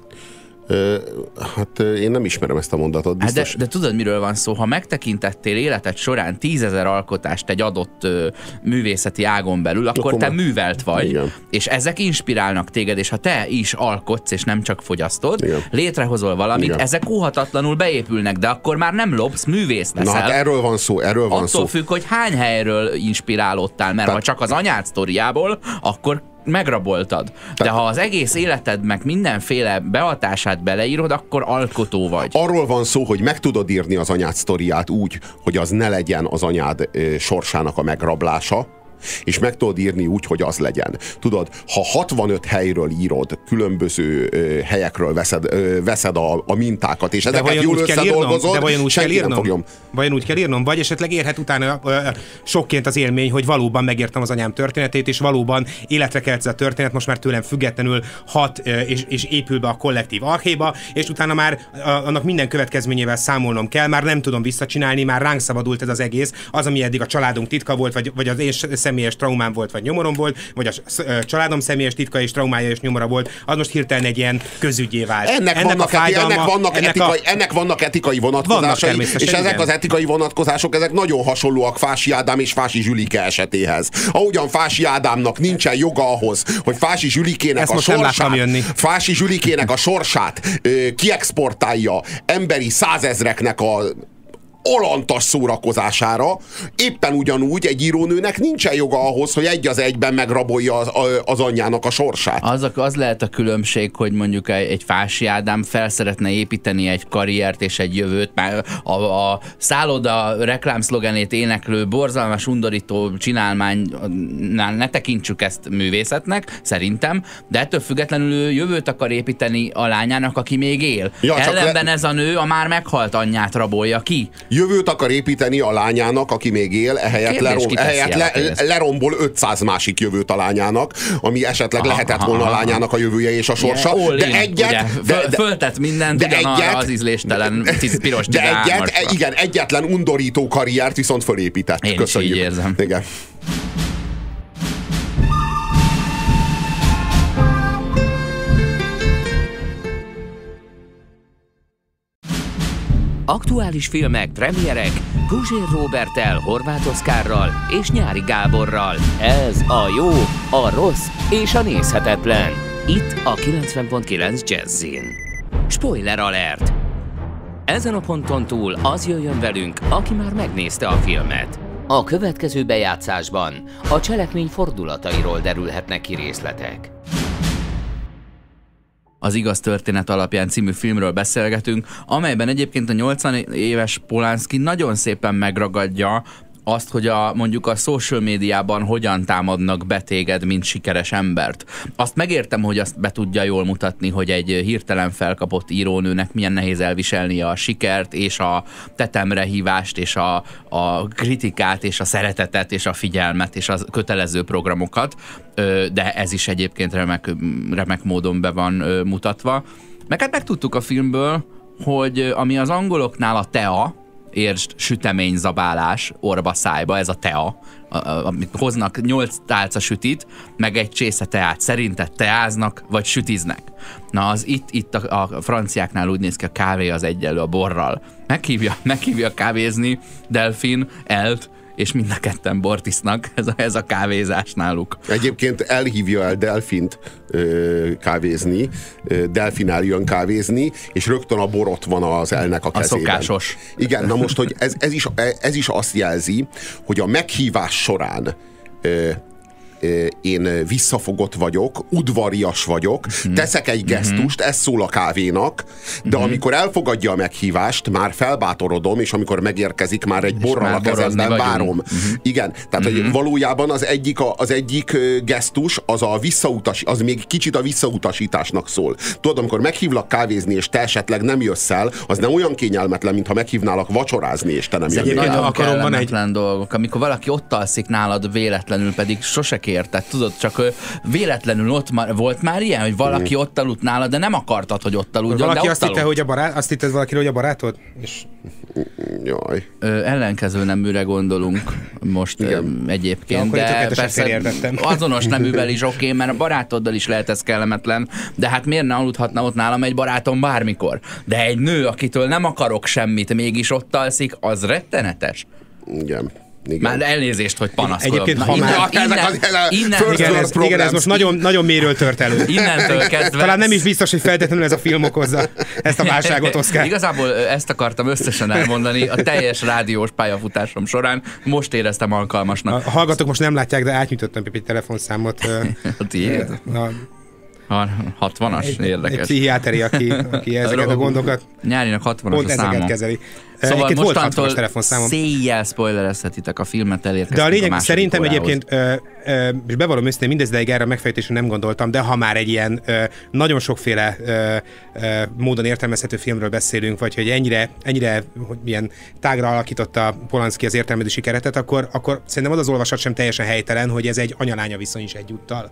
Ö, hát én nem ismerem ezt a mondatot, biztos. Hát de, de tudod, miről van szó? Ha megtekintettél életed során tízezer alkotást egy adott ö, művészeti ágon belül, akkor, akkor te már... művelt vagy, igen. És ezek inspirálnak téged, és ha te is alkotsz, és nem csak fogyasztod, igen. Létrehozol valamit, igen. Ezek óhatatlanul beépülnek, de akkor már nem lopsz, művész leszel. Na hát erről van szó, erről van Attól szó. függ, hogy hány helyről inspirálódtál, mert Tehát... ha csak az anyád sztoriából, akkor megraboltad. De ha az egész életed meg mindenféle behatását beleírod, akkor alkotó vagy. Arról van szó, hogy meg tudod írni az anyád sztoriát úgy, hogy az ne legyen az anyád ö, sorsának a megrablása, és meg tudod írni úgy, hogy az legyen. Tudod, ha hatvanöt helyről írod, különböző ö, helyekről veszed, ö, veszed a, a mintákat, és ezeket jól összedolgozod, de vajon úgy kell írnom? Vajon úgy kell írnom? Vagy esetleg érhet utána ö, sokként az élmény, hogy valóban megértem az anyám történetét, és valóban életre kelt ez a történet, most már tőlem függetlenül hat ö, és, és épül be a kollektív archéba, és utána már ö, annak minden következményével számolnom kell, már nem tudom visszacsinálni, már ránk szabadult ez az egész, az, ami eddig a családunk titka volt, vagy, vagy az én személyes traumám volt, vagy nyomorom volt, vagy a családom személyes titka és traumája és nyomora volt, az most hirtelen egy ilyen közügyé vált. Ennek, ennek, vannak, fájdalma, ennek, vannak, ennek, etikai, a... ennek vannak etikai vonatkozásai, és ezek igen. az etikai vonatkozások, ezek nagyon hasonlóak Fási Ádám és Fási Zsülike esetéhez. Ahogyan Fási Ádámnak nincsen joga ahhoz, hogy Fási Zsülikének a sorsát, Fási Zsülikének a sorsát ö, kiexportálja emberi százezreknek a alantas szórakozására, éppen ugyanúgy egy írónőnek nincsen joga ahhoz, hogy egy az egyben megrabolja az, az anyjának a sorsát. Az, az lehet a különbség, hogy mondjuk egy Fási Ádám fel szeretne építeni egy karriert és egy jövőt, már a, a szálloda reklámszlogenét éneklő, borzalmas, undorító csinálmánynál ne tekintsük ezt művészetnek, szerintem, de ettől függetlenül ő jövőt akar építeni a lányának, aki még él. Ja, ellenben le... ez a nő a már meghalt anyját rabolja ki. Jövőt akar építeni a lányának, aki még él, ehelyett, lerom, ehelyett le, lerombol ötszáz másik jövőt a lányának, ami esetleg aha, lehetett aha, volna aha. a lányának a jövője és a sorsa. Yeah, de egyet... De, de, föltett mindent de ugyanarra az ízléstelen piros de egyet, igen, egyetlen undorító karriert viszont fölépített. Én Köszönjük. Is így érzem. Igen. Aktuális filmek, premierek Puzsér Róberttel, Horváth Oszkárral és Nyári Gáborral. Ez a jó, a rossz és a nézhetetlen. Itt a kilencven pont kilenc Jazzin. Spoiler alert! Ezen a ponton túl az jöjjön velünk, aki már megnézte a filmet. A következő bejátszásban a cselekmény fordulatairól derülhetnek ki részletek. Az Igaz történet alapján című filmről beszélgetünk, amelyben egyébként a nyolcvan éves Polanski nagyon szépen megragadja azt, hogy a, mondjuk a social médiában hogyan támadnak be téged, mint sikeres embert. Azt megértem, hogy azt be tudja jól mutatni, hogy egy hirtelen felkapott írónőnek milyen nehéz elviselnie a sikert, és a tetemre hívást, és a, a kritikát, és a szeretetet, és a figyelmet, és a kötelező programokat, de ez is egyébként remek, remek módon be van mutatva. Meg hát megtudtuk a filmből, hogy ami az angoloknál a tea, értsd, süteményzabálás orba szájba, ez a tea, amit hoznak nyolc tálca sütit, meg egy csésze teát. Szerinted teáznak, vagy sütiznek? Na, az itt, itt a, a franciáknál úgy néz ki, a kávé az egyenlő a borral. Meghívja, meghívja kávézni Delfin, Elt, és mind a ketten bort isznak, ez a, ez a kávézás náluk. Egyébként elhívja el Delfint ö, kávézni, ö, Delfin eljön kávézni, és rögtön a borot van az Elnek a kezében. A szokásos. Igen, na most, hogy ez, ez, is, ez is azt jelzi, hogy a meghívás során ö, én visszafogott vagyok, udvarias vagyok, uh-huh. teszek egy gesztust, uh-huh. ez szól a kávénak, de uh-huh. amikor elfogadja a meghívást, már felbátorodom, és amikor megérkezik, már egy borral a kezemben várom. Uh-huh. Igen, tehát uh-huh. hogy valójában az egyik, az egyik gesztus, az a visszautas, az még kicsit a visszautasításnak szól. Tudod, amikor meghívlak kávézni, és te esetleg nem jössz el, az nem olyan kényelmetlen, mintha meghívnálak vacsorázni, és te nem jössz el. Nagyon kellemetlen dolgok, amikor valaki ott alszik nálad véletlenül, pedig sose érted, tudod, csak véletlenül ott már, volt már ilyen, hogy valaki mm. ott aludt nálad, de nem akartad, hogy ott aludjon, valaki de ott azt hitte, hogy a barát, azt hitted valakiről, hogy a barátod? És... Jaj. Ö, ellenkező neműre gondolunk most ö, egyébként, ja, de persze azonos neművel is oké, okay, mert a barátoddal is lehet ez kellemetlen, de hát miért ne aludhatna ott nálam egy barátom bármikor? De egy nő, akitől nem akarok semmit, mégis ott alszik, az rettenetes. Igen. Igen. Már elnézést, hogy panaszkodom. Egyébként, ha már... Innen, innen, innen, igen, ez, igen, ez most nagyon, nagyon mélyről tört elő. Innentől kezdve... Talán nem is biztos, hogy feltétlenül ez a film okozza ezt a válságot, Oszkár. Igazából ezt akartam összesen elmondani a teljes rádiós pályafutásom során. Most éreztem alkalmasnak. A hallgatók most nem látják, de átnyújtottam egy telefonszámot. A tiéd? A hatvanas, egy, érdekes. Egy pszichiáteri, aki, aki ezeket a gondokat... Nyárinak hatvanas pont a száma. Ezeket kezeli. Szóval mostantól széjjel spoilerezhetitek a filmet, elérkeztünk de a lényeg a szerintem órához. Egyébként és bevallom őszintén, mindezdáig erre a megfejtésre nem gondoltam, de ha már egy ilyen nagyon sokféle módon értelmezhető filmről beszélünk, vagy hogy ennyire, ennyire hogy milyen tágra alakította Polanski az értelmezési keretet, akkor, akkor szerintem az az olvasat sem teljesen helytelen, hogy ez egy anya-lánya viszony is egyúttal.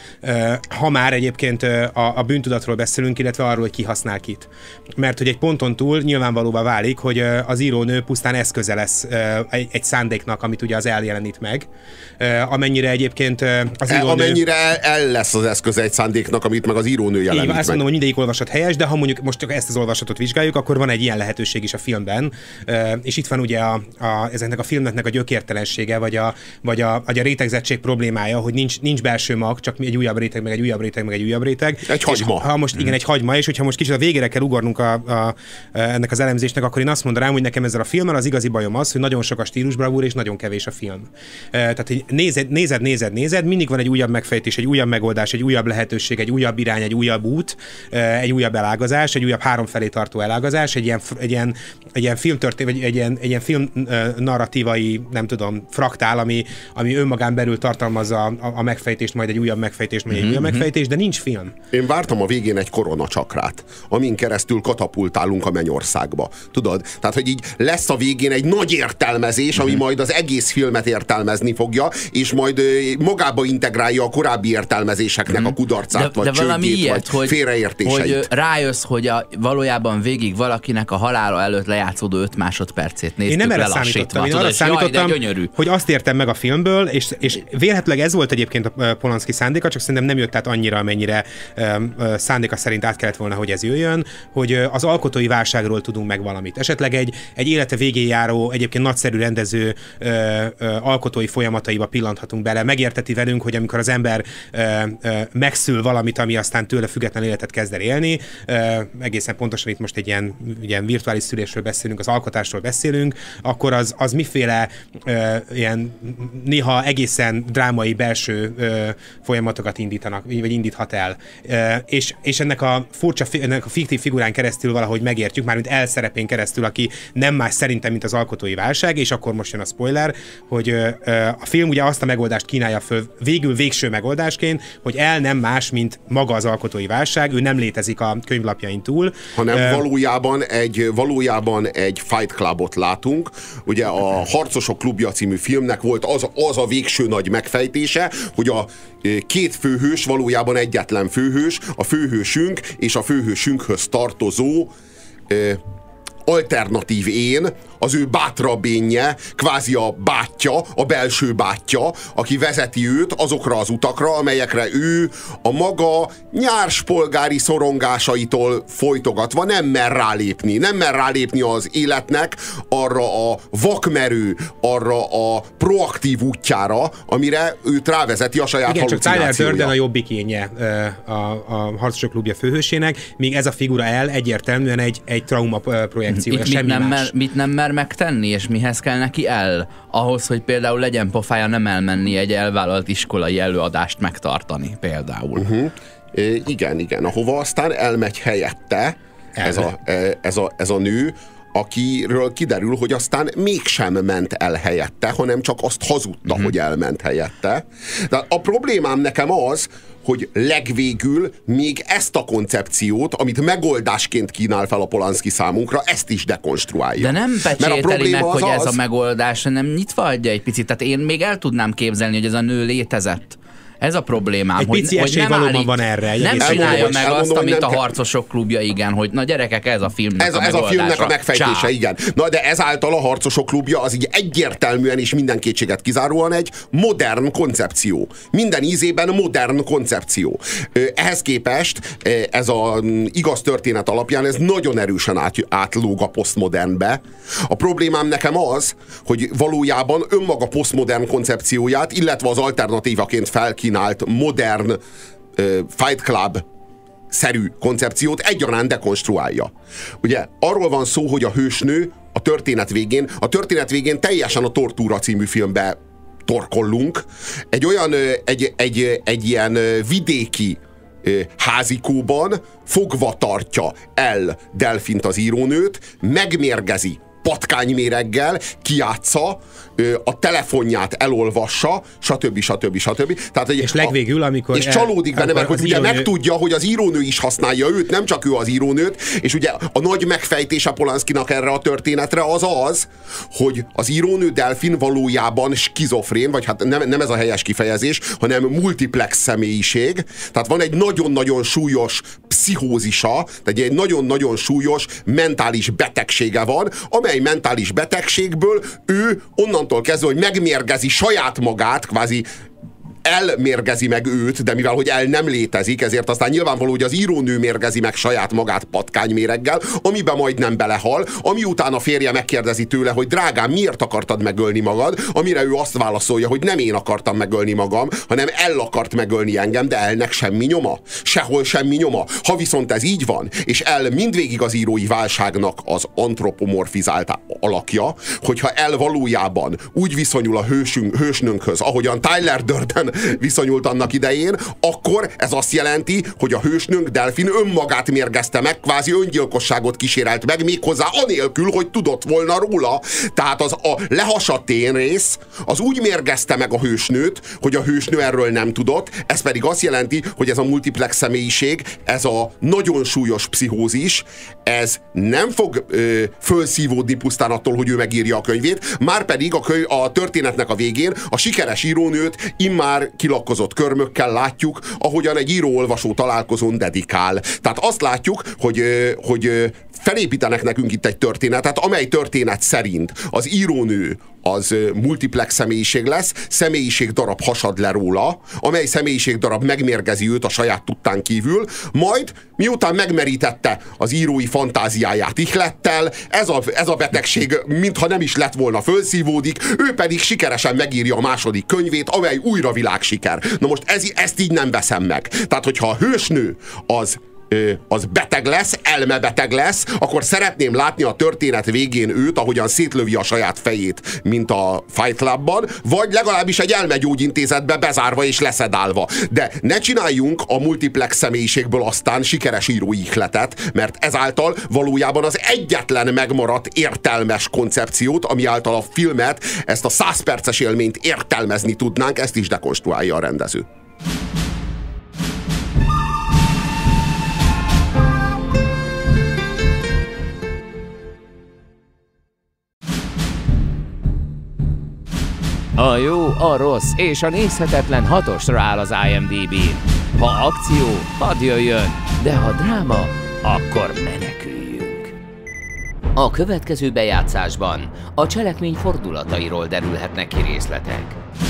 Ha már egyébként a, a bűntudatról beszélünk, illetve arról, hogy ki használ kit. Mert hogy egy ponton túl nyilvánvalóvá válik, hogy az írónő pusztán eszköze lesz egy, egy szándéknak, amit ugye az eljelenít meg. Amennyire egyébként az írónő... Amennyire el lesz az eszköze egy szándéknak, amit meg az írónő jelenít meg. Azt mondom, hogy mindegyik olvasat helyes, de ha mondjuk most csak ezt az olvasatot vizsgáljuk, akkor van egy ilyen lehetőség is a filmben. És itt van ugye a, a, ezeknek a filmeknek a gyökértelensége, vagy a, vagy a, vagy a rétegzettség problémája, hogy nincs, nincs belső mag, csak egy újabb réteg, meg egy újabb réteg, meg egy újabb réteg. Egy hagyma. Ha most, igen, egy hagyma, és hogyha most kicsit a végére kell ugornunk a, a, ennek az elemzésnek, akkor én azt mondanám, hogy nekem ezzel a filmmel az igazi bajom az, hogy nagyon sok a stílusbravúr, és nagyon kevés a film. Tehát, hogy nézed, nézed, nézed, nézed, mindig van egy újabb megfejtés, egy újabb megoldás, egy újabb lehetőség, egy újabb irány, egy újabb út, egy újabb elágazás, egy újabb három felé tartó elágazás, egy ilyen, egy ilyen, egy ilyen filmtörténet, vagy egy ilyen, egy ilyen film narratívai, nem tudom, fraktál, ami, ami önmagán belül tartalmazza a, a megfejtést, majd egy újabb megfejtést, majd egy újabb megfejtés, de nincs film. Én vártam a végén egy koronacsakrát, amin keresztül katapultálunk a mennyországba. Tudod? Tehát, hogy így lesz a végén egy nagy értelmezés, ami majd az egész filmet értelmezni fogja, és majd magába integrálja a korábbi értelmezéseknek a kudarcát, de, vagy de valami csődjét, ilyet, vagy félreértéseit. Hogy rájössz, hogy a, valójában végig valakinek a halála előtt lejátszódó öt másodpercét néztük. Én nem erre számítottam, én arra számítottam, hogy azt értem meg a filmből, és, és vélhetőleg ez volt egyébként a Polanski szándéka, csak szerintem nem jött át annyira, amennyire um, szándéka szerint át kellett volna, hogy ez jöjjön, hogy az alkotói válságról tudunk meg valamit. Esetleg egy, egy élete végén járó, egyébként nagyszerű rendező ö, ö, alkotói folyamataiba pillanthatunk bele. Megérteti velünk, hogy amikor az ember ö, ö, megszül valamit, ami aztán tőle független életet kezd el élni, ö, egészen pontosan itt most egy ilyen, ilyen virtuális szülésről beszélünk, az alkotásról beszélünk, akkor az, az miféle ö, ilyen néha egészen drámai belső ö, folyamatokat indítanak, vagy indíthat el. E, és, és ennek a furcsa, ennek a fiktív figurán keresztül valahogy megértjük, mármint elszerepén keresztül, aki nem más szerintem, mint az alkotói válság, és akkor most jön a spoiler, hogy e, a film ugye azt a megoldást kínálja föl, végül végső megoldásként, hogy el nem más, mint maga az alkotói válság, ő nem létezik a könyvlapjain túl. Hanem e, valójában egy, valójában egy Fight Clubot látunk. Ugye a Harcosok klubja című filmnek volt az, az a végső nagy megfejtése, hogy a két főhős valójában egyetlen főhős, a főhősünk és a főhősünkhöz tartozó ö, alternatív én, az ő bátrabb énje, kvázi a bátyja, a belső bátyja, aki vezeti őt azokra az utakra, amelyekre ő a maga nyárspolgári szorongásaitól folytogatva nem mer rálépni. Nem mer rálépni az életnek arra a vakmerő, arra a proaktív útjára, amire őt rávezeti a saját igen, halucinációja. Csak Tyler Durden a jobbik énje a, a Harcosok klubja főhősének, míg ez a figura el egyértelműen egy, egy trauma projekció. Mit, mit, nem mer, mit nem mer megtenni, és mihez kell neki el? Ahhoz, hogy például legyen pofája nem elmenni egy elvállalt iskolai előadást megtartani például. Uh-huh. E, igen, igen. Ahova aztán elmegy helyette ez a, ez, a, ez a nő, akiről kiderül, hogy aztán mégsem ment el helyette, hanem csak azt hazudta, uh-huh. hogy elment helyette. De a problémám nekem az, hogy legvégül még ezt a koncepciót, amit megoldásként kínál fel a Polanski számunkra, ezt is dekonstruálja. De nem pecsételi meg, hogy az... ez a megoldás, hanem nyitva adja egy picit. Tehát én még el tudnám képzelni, hogy ez a nő létezett. Ez a problémám, egy hogy, hogy nem valóban állít, van erre. Nem csinálja meg elmondom, azt, amit a Harcosok klubja, igen, hogy na gyerekek, ez a filmnek ez, a ez a filmnek a megfejtése, Csá. igen. Na de ezáltal a Harcosok klubja az így egyértelműen és minden kétséget kizáróan egy modern koncepció. Minden ízében modern koncepció. Ehhez képest ez az igaz történet alapján ez nagyon erősen át, átlóg a posztmodernbe. A problémám nekem az, hogy valójában önmaga posztmodern koncepcióját, illetve az alternatívaként felkínált modern uh, Fight Club-szerű koncepciót egyaránt dekonstruálja. Ugye arról van szó, hogy a hősnő a történet végén, a történet végén teljesen a Tortúra című filmbe torkollunk. Egy olyan, egy, egy, egy ilyen vidéki házikóban fogva tartja el Delfint, az írónőt, megmérgezi patkányméreggel kiátsza, a telefonját elolvassa, stb. stb. stb. Tehát, és legvégül, amikor... És el, csalódik benne, mert hogy ugye írónő... megtudja, hogy az írónő is használja őt, nem csak ő az írónőt, és ugye a nagy megfejtése Polanskinak erre a történetre az az, hogy az írónő Delfin valójában skizofrén, vagy hát nem, nem ez a helyes kifejezés, hanem multiplex személyiség. Tehát van egy nagyon-nagyon súlyos pszichózisa, tehát egy nagyon-nagyon súlyos mentális betegsége van, amely mentális betegségből ő onnantól kezdve, hogy megmérgezi saját magát, kvázi elmérgezi meg őt, de mivel hogy el nem létezik, ezért aztán nyilvánvaló, hogy az írónő mérgezi meg saját magát patkányméreggel, amiben majd nem belehal, ami után a férje megkérdezi tőle, hogy drágám, miért akartad megölni magad, amire ő azt válaszolja, hogy nem én akartam megölni magam, hanem el akart megölni engem, de elnek semmi nyoma. Sehol semmi nyoma. Ha viszont ez így van, és el mindvégig az írói válságnak az antropomorfizált alakja, hogyha el valójában úgy viszonyul a hősünk, hősnőnkhöz, ahogyan Tyler Durden viszonyult annak idején, akkor ez azt jelenti, hogy a hősnőnk Delfin önmagát mérgezte meg, kvázi öngyilkosságot kísérelt meg, méghozzá anélkül, hogy tudott volna róla. Tehát az a lehasadt rész az úgy mérgezte meg a hősnőt, hogy a hősnő erről nem tudott, ez pedig azt jelenti, hogy ez a multiplex személyiség, ez a nagyon súlyos pszichózis, ez nem fog ö, fölszívódni pusztán attól, hogy ő megírja a könyvét, márpedig a, könyv, a történetnek a végén a sikeres írónőt immár kilakkozott körmökkel látjuk, ahogyan egy író-olvasó találkozón dedikál. Tehát azt látjuk, hogy, hogy felépítenek nekünk itt egy történetet, amely történet szerint az írónő az multiplex személyiség lesz, személyiség darab hasad le róla, amely személyiség darab megmérgezi őt a saját tudtán kívül, majd miután megmerítette az írói fantáziáját ihlettel, ez a, ez a betegség mintha nem is lett volna, fölszívódik, ő pedig sikeresen megírja a második könyvét, amely újra világsiker. Na most ez, ezt így nem veszem meg. Tehát, hogyha a hősnő az az beteg lesz, elmebeteg lesz, akkor szeretném látni a történet végén őt, ahogyan szétlövi a saját fejét, mint a Fight Clubban, vagy legalábbis egy elmegyógyintézetbe bezárva és leszedálva. De ne csináljunk a multiplex személyiségből aztán sikeres írói ihletet, mert ezáltal valójában az egyetlen megmaradt értelmes koncepciót, ami által a filmet, ezt a száz perces élményt értelmezni tudnánk, ezt is dekonstruálja a rendező. A jó, a rossz és a nézhetetlen hatosra áll az I M D B-n. Ha akció, hadd jöjjön, de ha dráma, akkor meneküljünk. A következő bejátszásban a cselekmény fordulatairól derülhetnek ki részletek.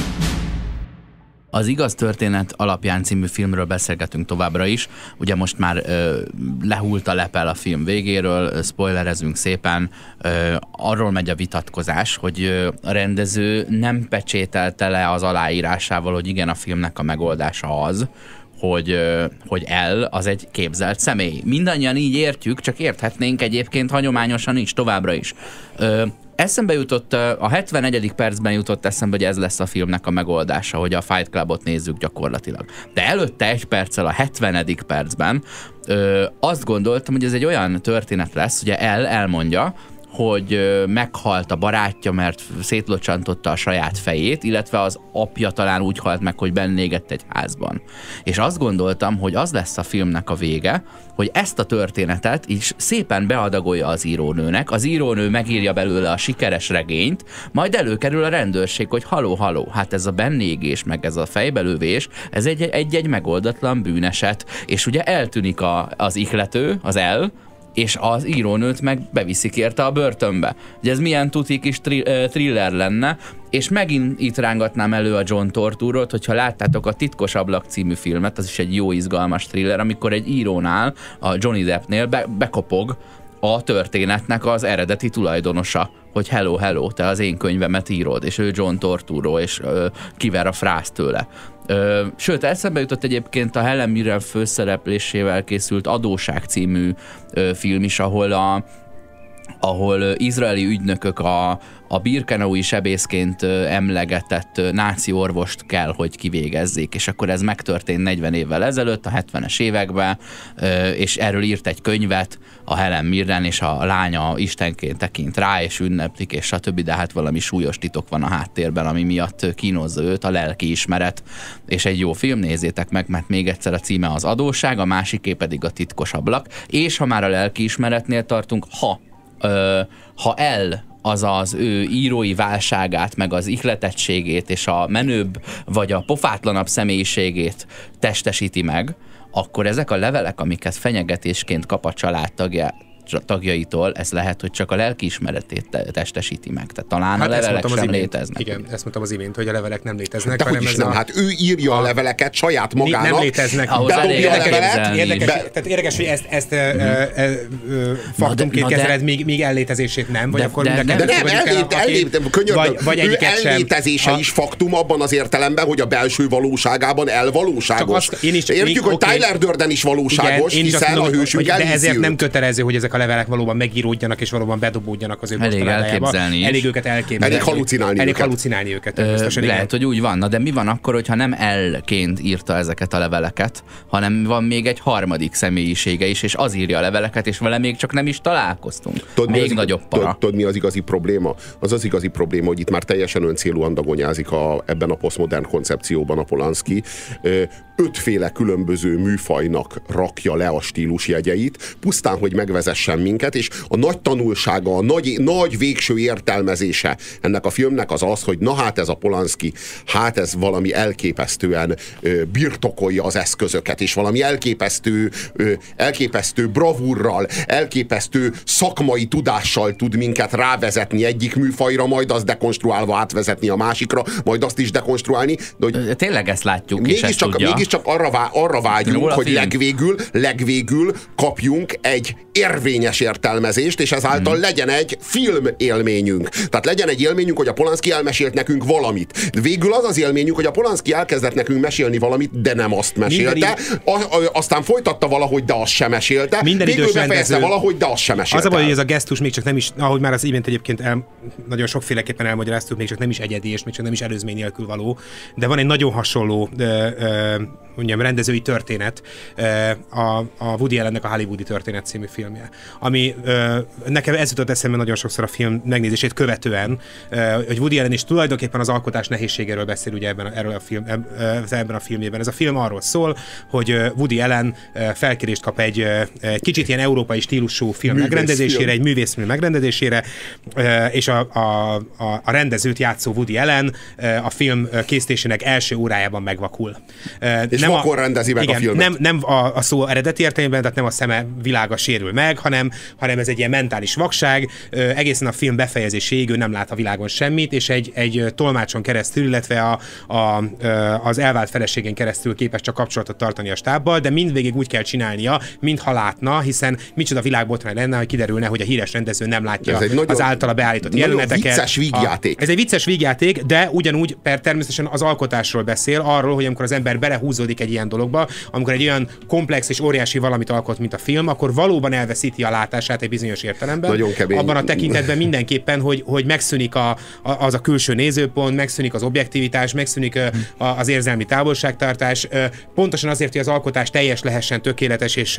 Az Igaz történet alapján című filmről beszélgetünk továbbra is. Ugye most már ö, lehult a lepel a film végéről, spoilerezünk szépen. Ö, arról megy a vitatkozás, hogy ö, a rendező nem pecsételte le az aláírásával, hogy igen, a filmnek a megoldása az, hogy, ö, hogy El az egy képzelt személy. Mindannyian így értjük, csak érthetnénk egyébként hagyományosan is, továbbra is. Ö, Eszembe jutott, a hetvenegyedik percben jutott eszembe, hogy ez lesz a filmnek a megoldása, hogy a Fight Clubot nézzük gyakorlatilag. De előtte egy perccel a hetvenedik percben ö, azt gondoltam, hogy ez egy olyan történet lesz, ugye El elmondja, hogy ö, meghalt a barátja, mert szétlocsantotta a saját fejét, illetve az apja talán úgy halt meg, hogy bennégett egy házban. És azt gondoltam, hogy az lesz a filmnek a vége, hogy ezt a történetet is szépen beadagolja az írónőnek, az írónő megírja belőle a sikeres regényt, majd előkerül a rendőrség, hogy haló, haló, hát ez a bennégés, meg ez a fejbelövés, ez egy, egy-egy megoldatlan bűneset, és ugye eltűnik a, az ihlető, az El, és az írónőt meg beviszik érte a börtönbe. Ugye ez milyen tuti kis tri- thriller lenne, és megint itt rángatnám elő a John Torturot, hogyha láttátok a Titkos ablak című filmet, az is egy jó izgalmas thriller, amikor egy írónál, a Johnny Deppnél be- bekopog a történetnek az eredeti tulajdonosa, hogy hello, hello, te az én könyvemet írod, és ő John Torturo, és ö, kiver a frász tőle. Ö, sőt, eszembe jutott egyébként a Helen Mirren főszereplésével készült Adóság című ö, film is, ahol a ahol izraeli ügynökök a, a birkenaui sebészként emlegetett náci orvost kell, hogy kivégezzék, és akkor ez megtörtént negyven évvel ezelőtt, a hetvenes években, és erről írt egy könyvet a Helen Mirren, és a lánya istenként tekint rá, és ünneplik, és stb., de hát valami súlyos titok van a háttérben, ami miatt kínozza őt, a lelkiismeret, és egy jó film, nézzétek meg, mert még egyszer a címe az Adósság, a másiké pedig a Titkos ablak, és ha már a lelkiismeretnél tartunk, ha Ö, ha el az az ő írói válságát, meg az ihletettségét és a menőbb vagy a pofátlanabb személyiségét testesíti meg, akkor ezek a levelek, amiket fenyegetésként kap a családtagja, tagjaitól, ez lehet, hogy csak a lelkiismeretét testesíti meg. Tehát talán hát a levelek sem léteznek. Igen, ezt mondtam az imént, hogy a levelek nem léteznek. De hogy is nem, a... hát ő írja a, a leveleket saját magának. Nem léteznek. Bedobja a levelet. Érdekes, be... tehát érdekes, hogy ezt, ezt mm-hmm. e, e, e, faktumként kezeled, míg, míg ellétezését nem, vagy de, akkor de, de, de nem, ellét, ellét, könyörgöm, vagy, vagy ő ellétezése a... is faktum abban az értelemben, hogy a belső valóságában elvalóságos. Értjük, hogy Tyler Durden is valóságos, hiszen a hősünk elhiszi. De ezért nem kötelező, hogy ezek a levelek valóban megíródjanak, és valóban bedobódjanak az ő postalájába. Elég őket elképzelni. Elég halucinálni Elég őket. halucinálni őket. Ö, lehet, igen. Hogy úgy van. Na, de mi van akkor, hogyha nem elként írta ezeket a leveleket, hanem van még egy harmadik személyisége is, és az írja a leveleket, és vele még csak nem is találkoztunk. Tud, még az, nagyobb para. Tudod, mi az igazi probléma? Az az igazi probléma, hogy itt már teljesen öncélúan dagonyázik a, ebben a posztmodern koncepcióban a Polanski. Ötféle különböző műfajnak rakja le a stílusjegyeit, pusztán, hogy megvezessen minket, és a nagy tanulsága, a nagy, nagy végső értelmezése ennek a filmnek az az, hogy na hát ez a Polanski, hát ez valami elképesztően ö, birtokolja az eszközöket, és valami elképesztő, ö, elképesztő bravúrral, elképesztő szakmai tudással tud minket rávezetni egyik műfajra, majd azt dekonstruálva átvezetni a másikra, majd azt is dekonstruálni. De hogy tényleg ezt látjuk, mégis és ezt csak, tudja. Mégiscsak arra, vá, arra vágyunk, hogy legvégül, legvégül kapjunk egy érvényes értelmezést, és ezáltal hmm. legyen egy film élményünk. Tehát legyen egy élményünk, hogy a Polanski elmesélt nekünk valamit. Végül az az élményünk, hogy a Polanski elkezdett nekünk mesélni valamit, de nem azt mesélte. A, a, aztán folytatta valahogy, de azt sem mesélte. Minden Végül befejezte rendező... valahogy, de azt sem mesélte. Az a baj, hogy ez a gesztus még csak nem is, ahogy már az imént egyébként el, nagyon sokféleképpen elmagyaráztuk, még csak nem is egyedi, és még csak nem is előzmény nélkül való. De van egy nagyon hasonló ö, ö, mondjam, rendezői történet, a, a Woody Allennek a Hollywoodi történet című filmje. Ami ö, nekem ez jutott eszembe nagyon sokszor a film megnézését követően, ö, hogy Woody Allen is tulajdonképpen az alkotás nehézségéről beszél ugye ebben a, erről a film, ebben a filmében. Ez a film arról szól, hogy Woody Allen felkérést kap egy, egy kicsit ilyen európai stílusú film művész megrendezésére, film. egy művészfilm megrendezésére, és a, a, a, a rendezőt játszó Woody Allen a film készítésének első órájában megvakul. És nem akkor a, rendezi meg igen, a filmet. Nem, nem a, a szó eredeti értelemben, tehát nem a szeme világa sérül meg, hanem, hanem ez egy ilyen mentális vakság. Egészen a film befejezéséig ő nem lát a világon semmit, és egy, egy tolmácson keresztül, illetve a, a, az elvált feleségén keresztül képes csak kapcsolatot tartani a stábbal, de mindvégig úgy kell csinálnia, mintha látna, hiszen micsoda világbotrány lenne, hogy kiderülne, hogy a híres rendező nem látja az nagyon, általa beállított jeleneteket. Vicces vígjáték. A, ez egy vicces vígjáték, de ugyanúgy per természetesen az alkotásról beszél, arról, hogy amikor az ember belehúzódik egy ilyen dologba, amikor egy olyan komplex és óriási valamit alkot, mint a film, akkor valóban elveszíti a látását egy bizonyos értelemben. Nagyon kemény. Abban a tekintetben mindenképpen, hogy, hogy megszűnik a, a, az a külső nézőpont, megszűnik az objektivitás, megszűnik a, az érzelmi távolságtartás, pontosan azért, hogy az alkotás teljes lehessen, tökéletes és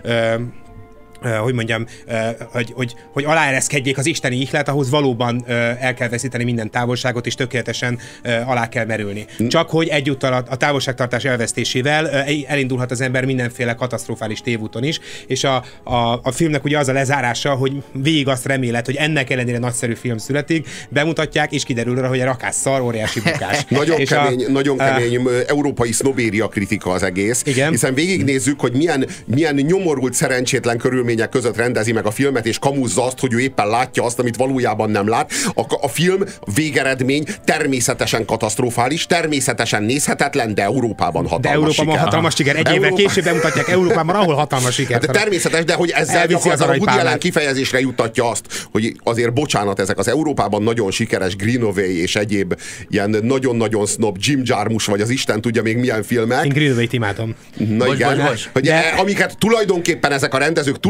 Uh, hogy mondjam, uh, hogy, hogy, hogy aláereszkedjék az isteni ihlet, ahhoz valóban uh, el kell veszíteni minden távolságot, és tökéletesen uh, alá kell merülni. Mm. Csak hogy egyúttal a, a távolságtartás elvesztésével uh, elindulhat az ember mindenféle katasztrofális tévúton is, és a, a, a filmnek ugye az a lezárása, hogy végig azt remélet, hogy ennek ellenére nagyszerű film születik, bemutatják, és kiderül rá, hogy a rakás szar, óriási bukás. nagyon kemény, a, nagyon kemény uh, európai sznobéria kritika az egész, igen? Hiszen végignézzük, hogy milyen, milyen nyomorult, szerencsétlen körül között rendezi meg a filmet, és kamuzza azt, hogy ő éppen látja azt, amit valójában nem lát. A, a film végeredmény természetesen katasztrofális, természetesen nézhetetlen, de Európában hatalmas de Európában siker. hatalmas siker. Egy évvel Európa... később bemutatják Európában, ahol hatalmas siker. Hát természetes, de hogy ezzel gyakorlatilag a Woody Allen kifejezésre juttatja azt, hogy azért bocsánat, ezek az Európában nagyon sikeres Greenaway és egyéb ilyen nagyon-nagyon snob Jim Jarmusch, vagy az Isten tudja még milyen filmek. Én Greenaway-t imádom. Na bocs, igen, bocs, bocs. hogy de... amiket tulajdonképpen ezek a rendezők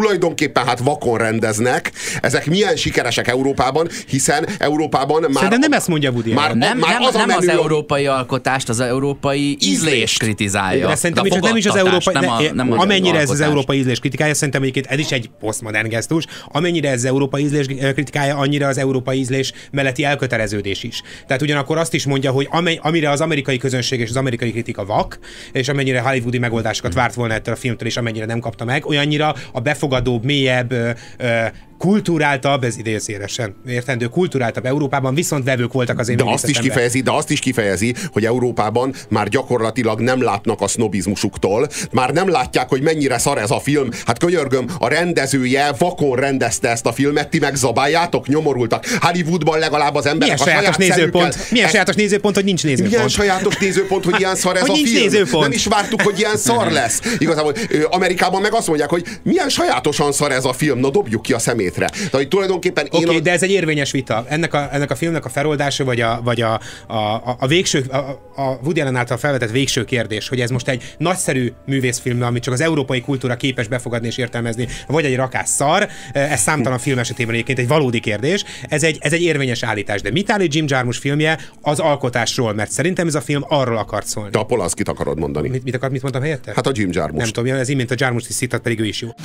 tulajdonképpen hát vakon rendeznek, ezek milyen sikeresek Európában, hiszen Európában már... Szerintem nem ezt mondja Woody Allen. Nem, már nem, az, nem az európai alkotást, az európai ízlés kritizálja. De szerintem is, nem is az európai... Nem a, nem az amennyire ez az európai ízlés kritikája, szerintem egyébként ez is egy posztmodern gesztus, amennyire ez az európai ízlés kritikája, annyira az európai ízlés melletti elköteleződés is. Tehát ugyanakkor azt is mondja, hogy amire az amerikai közönség és az amerikai kritika vak, és amennyire hollywoodi megoldásokat várt volna ettől a filmtől, és amennyire nem kapta meg, olyannyira a befogadóbb, mélyebb, ö, ö, kulturáltabb, ez idézőjelesen értendő, kulturáltabb Európában viszont vevők voltak az én de azt is kifejezi, De azt is kifejezi, hogy Európában már gyakorlatilag nem látnak a sznobizmusuktól, már nem látják, hogy mennyire szar ez a film. Hát könyörgöm, a rendezője vakon rendezte ezt a filmet, ti megzabáljátok, nyomorultak. Hollywoodban legalább az emberek milyen a saját nézőpont, szemükkel... Milyen sajátos nézőpont, hogy nincs nézőpont. Milyen sajátos nézőpont, hogy ilyen szar ez a film. Nézőpont. Nem is vártuk, hogy ilyen szar lesz. Igazából Amerikában meg azt mondják, hogy milyen sajátosan szar ez a film, na dobjuk ki a szemét. Tehát tulajdonképpen Oké, okay, a... de ez egy érvényes vita. Ennek a, ennek a filmnek a feloldása, vagy a, vagy a, a, a végső, a, a Woody Allen által felvetett végső kérdés, hogy ez most egy nagyszerű művészfilm, amit csak az európai kultúra képes befogadni és értelmezni, vagy egy rakás szar, ez számtalan film esetében egyébként egy valódi kérdés. Ez egy, ez egy érvényes állítás. De mit állít Jim Jarmusch filmje az alkotásról? Mert szerintem ez a film arról akart szólni. De a Polanskit akarod mondani. Mit, mit akart, mit mondtam helyette? Hát a Jim Jarmusch. Nem tudom, ez imént a Jarmusch citat, pedig ő is jó.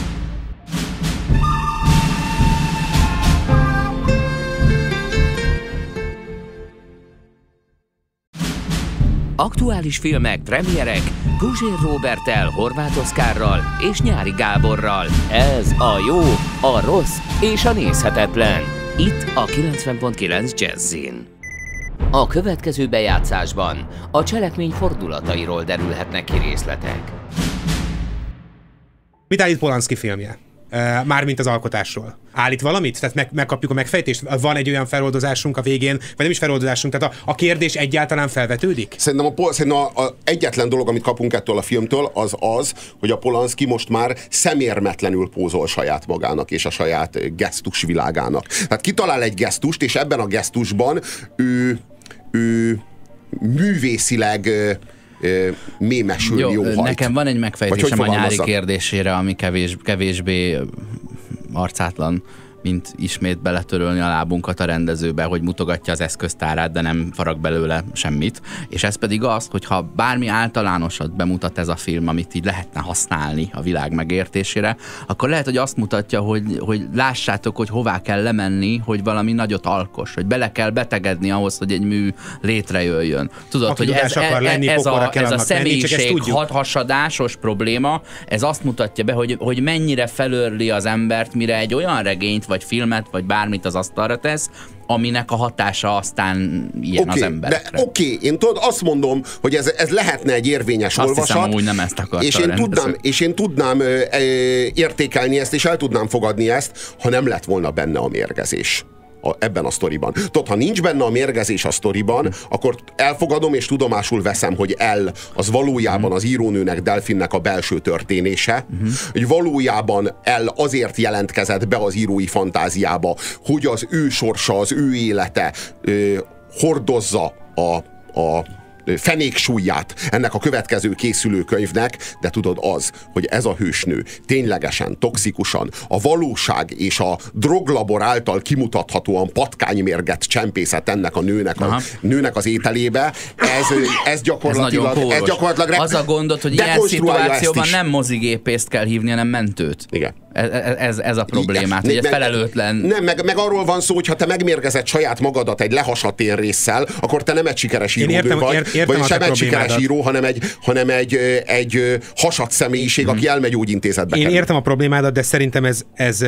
Aktuális filmek, premierek, Puzsér Roberttel, Horváth Oszkárral és Nyári Gáborral. Ez a jó, a rossz és a nézhetetlen. Itt a kilencven pont kilenc Jazzin. A következő bejátszásban a cselekmény fordulatairól derülhetnek ki részletek. Mit állít Polanski filmje? Mármint az alkotásról. Állít valamit? Tehát meg, megkapjuk a megfejtést? Van egy olyan feloldozásunk a végén, vagy nem is feloldozásunk, tehát a, a kérdés egyáltalán felvetődik? Szerintem, a, szerintem a, a egyetlen dolog, amit kapunk ettől a filmtől, az az, hogy a Polanski most már szemérmetlenül pózol saját magának és a saját gesztus világának. Tehát kitalál egy gesztust, és ebben a gesztusban ő, ő művészileg mémesül jó, jó hajt. Nekem van egy megfejtésem a Nyári kérdésére, ami kevés, kevésbé arcátlan, mint ismét beletörölni a lábunkat a rendezőbe, hogy mutogatja az eszköztárát, de nem farag belőle semmit. És ez pedig az, hogy ha bármi általánosat bemutat ez a film, amit így lehetne használni a világ megértésére, akkor lehet, hogy azt mutatja, hogy, hogy lássátok, hogy hová kell lemenni, hogy valami nagyot alkos, hogy bele kell betegedni ahhoz, hogy egy mű létrejöjjön. Tudod, aki hogy ez, akar lenni, ez a, ez a személyiség hasadásos probléma, ez azt mutatja be, hogy, hogy mennyire felőrli az embert, mire egy olyan regényt, vagy filmet, vagy bármit az asztalra tesz, aminek a hatása aztán ilyen okay, az emberekre. Oké, okay, én tudod, azt mondom, hogy ez, ez lehetne egy érvényes azt olvasat. Hiszem, amúgy nem ezt akarta és én, tudnám, és én tudnám ö, ö, értékelni ezt, és el tudnám fogadni ezt, ha nem lett volna benne a mérgezés. A, ebben a sztoriban. Tudod, ha nincs benne a mérgezés a sztoriban, mm. akkor elfogadom és tudomásul veszem, hogy El az valójában mm. az írónőnek, Delfinnek a belső történése, mm. hogy valójában El azért jelentkezett be az írói fantáziába, hogy az ő sorsa, az ő élete ö, hordozza a, a fenéksúlyját ennek a következő készülő könyvnek, de tudod az, hogy ez a hősnő ténylegesen, toxikusan, a valóság és a droglabor által kimutathatóan patkánymérget csempészett ennek a nőnek, a, nőnek az ételébe, ez, ez gyakorlatilag ez, ez gyakorlatilag rep- az a gondot, hogy ilyen szituációban nem mozigépészt kell hívni, hanem mentőt. Igen. Ez, ez, ez a problémát, hogy egy felelőtlen... Nem, meg, meg arról van szó, hogy ha te megmérgezed saját magadat egy lehasadt érrésszel, akkor te nem egy sikeres írónő vagy, ért, értem vagy sem egy sikeres író, hanem egy, hanem egy, egy hasadt személyiség, hmm. aki elmegy gyógyintézetbe. Én kerül. Értem a problémádat, de szerintem ez, ez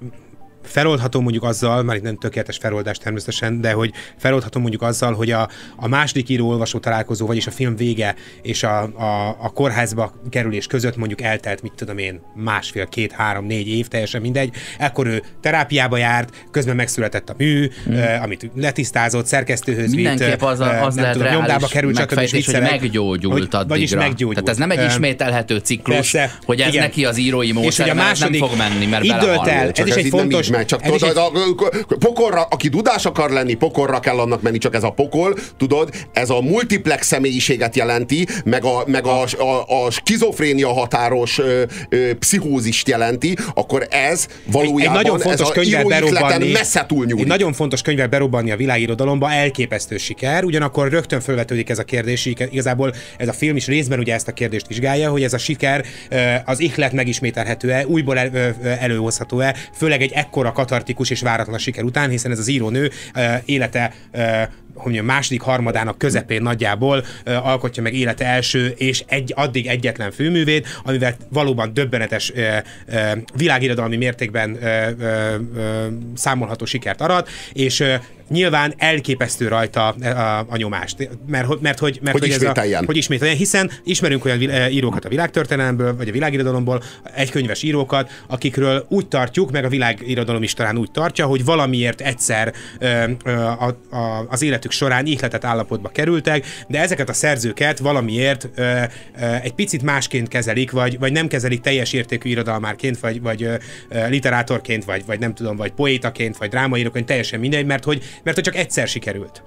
feloldható mondjuk azzal, már itt nem tökéletes feloldás természetesen, de hogy feloldható mondjuk azzal, hogy a, a második író-olvasó találkozó, vagyis a film vége és a, a, a kórházba kerülés között mondjuk eltelt, mit tudom én, másfél, két, három, négy év, teljesen mindegy. Ekkor ő terápiába járt, közben megszületett a mű, mm. eh, amit letisztázott, szerkesztőhöz vitt, mindenképp az, a, az lehet tudom, nyomdába került, megfejtés, hogy meggyógyult addigra. Vagyis meggyógyult. Tehát ez nem egy ismételhető ciklus, persze, hogy ez igen. neki az írói módszer, nem fog menni, mert belehal. Ez is egy fontos, meg, csak tudod, egy... a, pokolra, aki dudás akar lenni, pokolra kell annak menni, csak ez a pokol, tudod, ez a multiplex személyiséget jelenti, meg a, meg a, a, a skizofrénia határos ö, ö, pszichózist jelenti, akkor ez valójában egy, egy nagyon fontos ez a íróikleten messze túlnyúlik. Egy nagyon fontos könyvvel berobbanni a világirodalomba, elképesztő siker, ugyanakkor rögtön felvetődik ez a kérdés, igazából ez a film is részben ugye ezt a kérdést vizsgálja, hogy ez a siker az ihlet megismételhető-e, újból el, előhozható-e, főleg egy ekkora katartikus és váratlan siker után, hiszen ez az írónő élete hogy mondjam, második harmadának közepén nagyjából uh, alkotja meg élete első és egy, addig egyetlen főművét, amivel valóban döbbenetes uh, uh, világirodalmi mértékben uh, uh, uh, számolható sikert arat, és uh, nyilván elképesztő rajta a, a nyomást, mert, mert hogy, mert, hogy, hogy, ismételjen. Ez a, hogy ismételjen, hiszen ismerünk olyan írókat a világtörténelemből, vagy a világirodalomból, egykönyves írókat, akikről úgy tartjuk, meg a világirodalom is talán úgy tartja, hogy valamiért egyszer ö, ö, a, a, az életük során ihletett állapotba kerültek, de ezeket a szerzőket valamiért ö, ö, egy picit másként kezelik, vagy, vagy nem kezelik teljes értékű irodalmárként, vagy, vagy ö, literátorként, vagy, vagy nem tudom, vagy poétaként, vagy drámaíróként, teljesen mindegy, mert hogy mert hogy csak egyszer sikerült.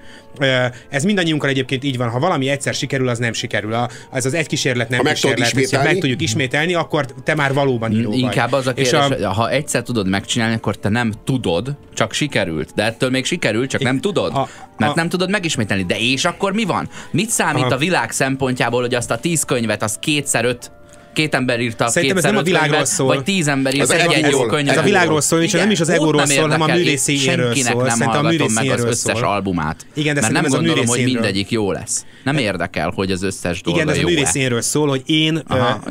Ez mindannyiunkkal egyébként így van, ha valami egyszer sikerül, az nem sikerül. Ez az egy kísérlet nem ha kísérlet, ha meg tudjuk ismételni, akkor te már valóban író vagy. Inkább az a kérdés, a... ha egyszer tudod megcsinálni, akkor te nem tudod, csak sikerült. De ettől még sikerült, csak nem tudod. A, mert a... nem tudod megismételni. De és akkor mi van? Mit számít a, a világ szempontjából, hogy azt a tíz könyvet, az kétszer öt két ember írta Szerintem ez nem a világról szól. Vagy tíz ember írta egy egy jó könyvet. Ez a világról szól, és nem is az egóról szól, hanem a művészéjéről szól. Szerintem nem hallgatom meg az összes albumát. Igen, de mert nem gondolom, hogy mindegyik jó lesz. Nem érdekel, hogy az összes dolga jó. Igen, ez a művészéről szól, hogy én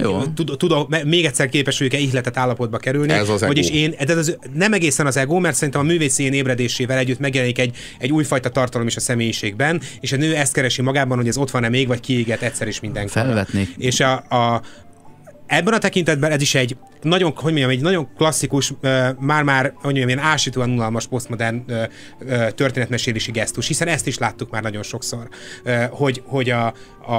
tudom, még egyszer képes vagyok-e ihletett állapotba kerülni. Ez az ego. Vagyis én, de ez nem egészen az ego, mert szerintem a művészén ébredésével együtt megjelenik egy, egy újfajta tartalom is a személyiségben, és a nő ezt keresi magában, hogy ez ott van-e még, vagy kiégett egyszer is mindenkor. Felvetnék. És a, a ebben a tekintetben ez is egy nagyon, hogy mondjam, egy nagyon klasszikus, uh, már-már, hogy mondjam, ilyen ásítóan unalmas posztmodern uh, uh, történetmesélési gesztus, hiszen ezt is láttuk már nagyon sokszor, uh, hogy, hogy a, a,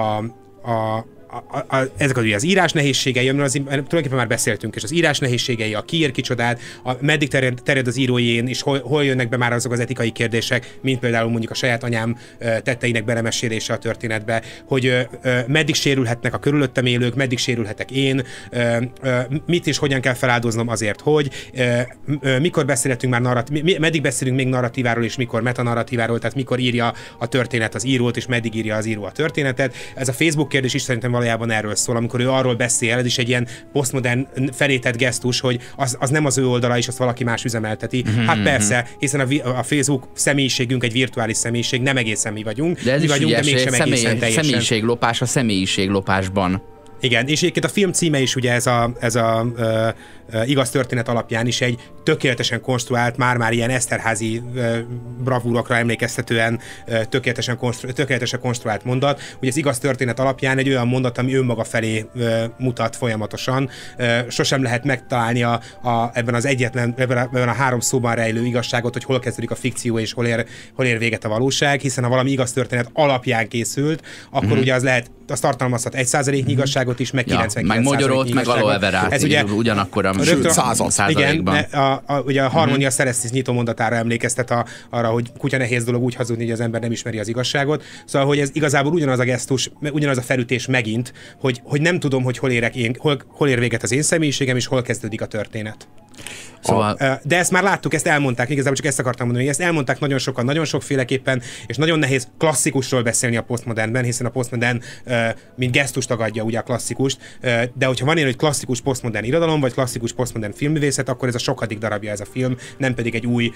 a A, a, ezek az, az írás nehézségei, amiről az, tulajdonképpen már beszéltünk, és az írás nehézségei, a ki ír kicsodát, a, meddig terjed, terjed az írójén, és hol, hol jönnek be már azok az etikai kérdések, mint például mondjuk a saját anyám tetteinek belemesélése a történetbe, hogy ö, ö, meddig sérülhetnek a körülöttem élők, meddig sérülhetek én, ö, ö, mit és hogyan kell feláldoznom azért, hogy ö, ö, mikor beszélhetünk már narratíváról, meddig beszélünk még narratíváról, és mikor metanarratíváról, tehát mikor írja a történet az írót, és meddig írja az író a történetet. Ez a Facebook kérdés is szerintem valójában erről szól, amikor ő arról beszél, ez is egy ilyen posztmodern felétett gesztus, hogy az, az nem az ő oldala, és azt valaki más üzemelteti. Mm-hmm. Hát persze, hiszen a, a Facebook személyiségünk egy virtuális személyiség, nem egészen mi vagyunk. De ez mi is vagyunk, ügyes, de mégsem személy, egészen teljesen. Személyiséglopás a személyiséglopásban. Igen, és egyébként a film címe is ugye ez a, ez a uh, uh, igaz történet alapján is egy tökéletesen konstruált, már-már ilyen Eszterházi uh, bravúrokra emlékeztetően uh, tökéletesen, konstru- tökéletesen konstruált mondat. Ugye az igaz történet alapján egy olyan mondat, ami önmaga felé uh, mutat folyamatosan. Uh, sosem lehet megtalálni a, a, ebben az egyetlen, ebben a, ebben a három szóban rejlő igazságot, hogy hol kezdődik a fikció és hol ér, hol ér véget a valóság, hiszen ha valami igaz történet alapján készült, akkor mm-hmm. ugye az lehet, az tartalmazhat egy százaléknyi mm-hmm. igazságot is, meg ja, kilencvenkilenc meg Magyarót, meg aloe verát, ez ugye ugyanakkor a százalékban. Igen, a, a, ugye a Harmonia mm-hmm. Celestis nyitó mondatára emlékeztet a, arra, hogy kutya nehéz dolog úgy hazudni, hogy az ember nem ismeri az igazságot. Szóval, hogy ez igazából ugyanaz a gesztus, ugyanaz a felütés megint, hogy, hogy nem tudom, hogy hol, érek én, hol, hol ér véget az én személyiségem, és hol kezdődik a történet. Szóval... De ezt már láttuk, ezt elmondták, igazából csak ezt akartam mondani, hogy ezt elmondták nagyon sokan, nagyon sokféleképpen, és nagyon nehéz klasszikusról beszélni a posztmodernben, hiszen a posztmodern mint gesztust tagadja ugye a klasszikust, de hogyha van ilyen, hogy klasszikus posztmodern irodalom, vagy klasszikus posztmodern filmművészet, akkor ez a sokadik darabja ez a film, nem pedig egy új,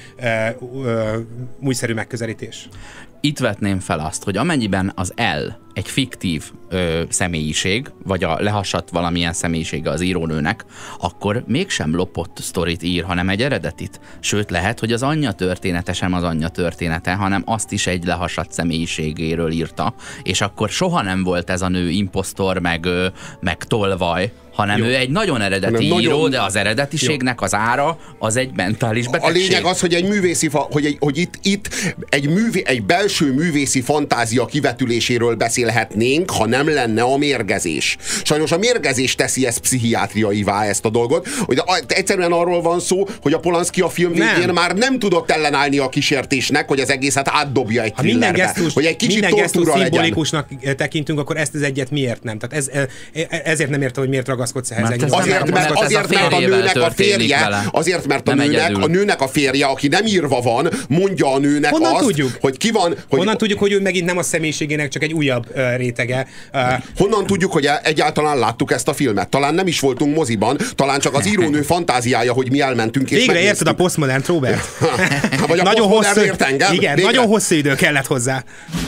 újszerű megközelítés. Itt vetném fel azt, hogy amennyiben az L egy fiktív ö, személyiség, vagy a lehasadt valamilyen személyisége az írónőnek, akkor mégsem lopott sztorit ír, hanem egy eredetit. Sőt, lehet, hogy az anyja története sem az anyja története, hanem azt is egy lehasadt személyiségéről írta, és akkor soha nem volt ez a nő imposztor, meg, ö, meg tolvaj, hanem Jó. ő egy nagyon eredeti hanem író, nagyon... de az eredetiségnek az ára az egy mentális betegség. A lényeg az, hogy egy művészi, fa, hogy, egy, hogy itt, itt egy, művé, egy belső művészi fantázia kivetüléséről beszélhetnénk, ha nem lenne a mérgezés. Sajnos a mérgezés teszi ezt pszichiátriaivá, ezt a dolgot, hogy egyszerűen arról van szó, hogy a Polanski a film végén nem. már nem tudott ellenállni a kísértésnek, hogy az egészet átdobja egy thrillerbe, hogy egy kicsit tortúra legyen. Szimbolikusnak tekintünk, akkor ezt az egyet miért nem? Tehát ez, ezért nem értem, hogy miért ragaszkodsz ehhez. Azért, mert, mert, azért, mert a nőnek a férje, azért, mert a nőnek, a nőnek a férje, aki nem írva van, mondja a nőnek Honnan azt, tudjuk? hogy ki van... Hogy Honnan tudjuk, hogy ő megint nem a személyiségének, csak egy újabb uh, rétege? Uh, Honnan tudjuk, hogy egyáltalán láttuk ezt a filmet? Talán nem is voltunk moziban, talán csak az írónő fantáziája, hogy mi elmentünk és Végre érted a posztmodernt, Robert? Vagy a nagyon hosszú, ért engem? Igen, Végre? nagyon hosszú idő kellett hozzá.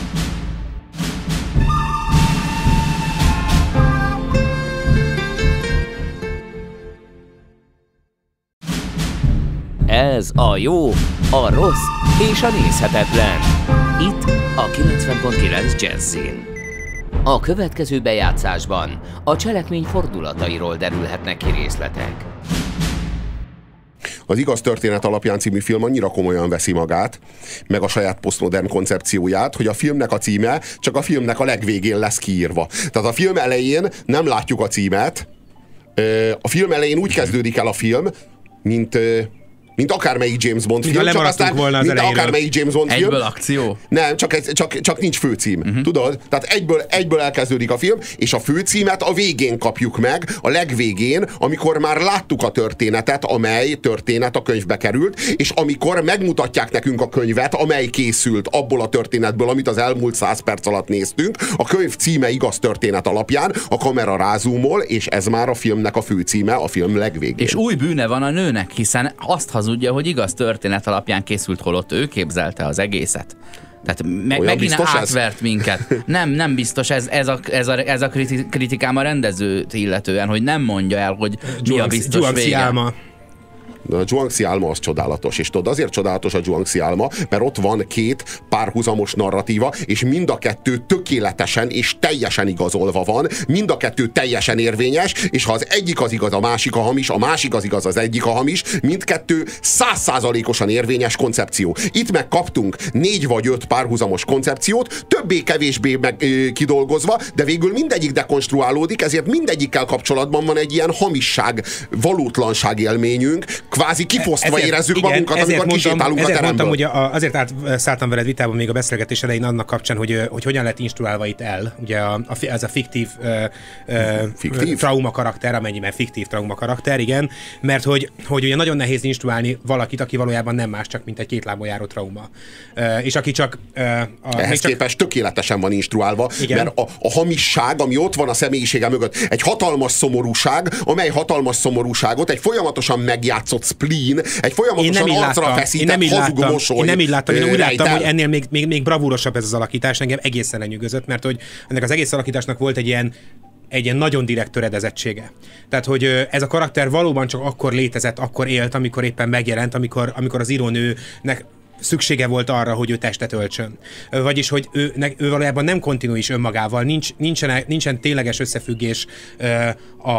Ez a jó, a rossz és a nézhetetlen. Itt a kilencven pont kilenc Jazzin. A következő bejátszásban a cselekmény fordulatairól derülhetnek ki részletek. Az Igaz történet alapján című film annyira komolyan veszi magát, meg a saját posztmodern koncepcióját, hogy a filmnek a címe csak a filmnek a legvégén lesz kiírva. Tehát a film elején nem látjuk a címet, a film elején úgy kezdődik el a film, mint... mint akármelyik James Bond film, csak aztán, volna mint akármelyik James Bond film. Egyből akció? Nem, csak, csak, csak nincs főcím, uh-huh. tudod? Tehát egyből, egyből elkezdődik a film, és a főcímet a végén kapjuk meg, a legvégén, amikor már láttuk a történetet, amely történet a könyvbe került, és amikor megmutatják nekünk a könyvet, amely készült abból a történetből, amit az elmúlt száz perc alatt néztünk, a könyv címe Igaz történet alapján, a kamera rázumol, és ez már a filmnek a főcíme, a film legvégén. És új bűne van a nőnek, hiszen azt hazudja, hogy igaz történet alapján készült, holott ő képzelte az egészet. Tehát me- megint átvert ez? minket. Nem, nem biztos, ez, ez, a, ez, a, ez a kritikám a rendezőt illetően, hogy nem mondja el, hogy mi a biztos vége. De a Zhuangzi álma az csodálatos, és tudod, azért csodálatos a Zhuangzi álma, mert ott van két párhuzamos narratíva, és mind a kettő tökéletesen és teljesen igazolva van, mind a kettő teljesen érvényes, és ha az egyik az igaz, a másik a hamis, a másik az igaz, az egyik a hamis, mindkettő száz százalékosan érvényes koncepció. Itt megkaptunk négy vagy öt párhuzamos koncepciót, többé-kevésbé meg, ö, kidolgozva, de végül mindegyik dekonstruálódik, ezért mindegyikkel kapcsolatban van egy ilyen hamisság, valótlanság élményünk, kvázi kifosztva ezért, érezzük igen, magunkat, amikor mondtam, kisétálunk a teremből. Mondtam, hogy a, azért átszálltam veled vitában még a beszélgetés elején annak kapcsán, hogy, hogy hogyan lett instruálva itt el. Ugye a, a, ez a fiktív, uh, fiktív? trauma karakter, amennyiben fiktív trauma karakter, igen, mert hogy, hogy ugye nagyon nehéz instruálni valakit, aki valójában nem más, csak mint egy kétlábon járó trauma. Uh, és aki csak... Uh, a, Ehhez csak... képest tökéletesen van instruálva, igen. mert a, a hamisság, ami ott van a személyisége mögött, egy hatalmas szomorúság, amely hatalmas szomorúságot egy folyamatosan megjátszott spleen, egy folyamatosan arcra feszített hazug mosoly. Én nem így láttam, én úgy láttam, hogy ennél még, még, még bravúrosabb ez az alakítás, engem egészen lenyűgözött, mert hogy ennek az egész alakításnak volt egy ilyen egy ilyen nagyon direkt töredezettsége. Tehát, hogy ez a karakter valóban csak akkor létezett, akkor élt, amikor éppen megjelent, amikor, amikor az írónőnek szüksége volt arra, hogy ő testet öltsön. Vagyis, hogy ő, ne, ő valójában nem kontinuális önmagával, nincs, nincsen, nincsen tényleges összefüggés a,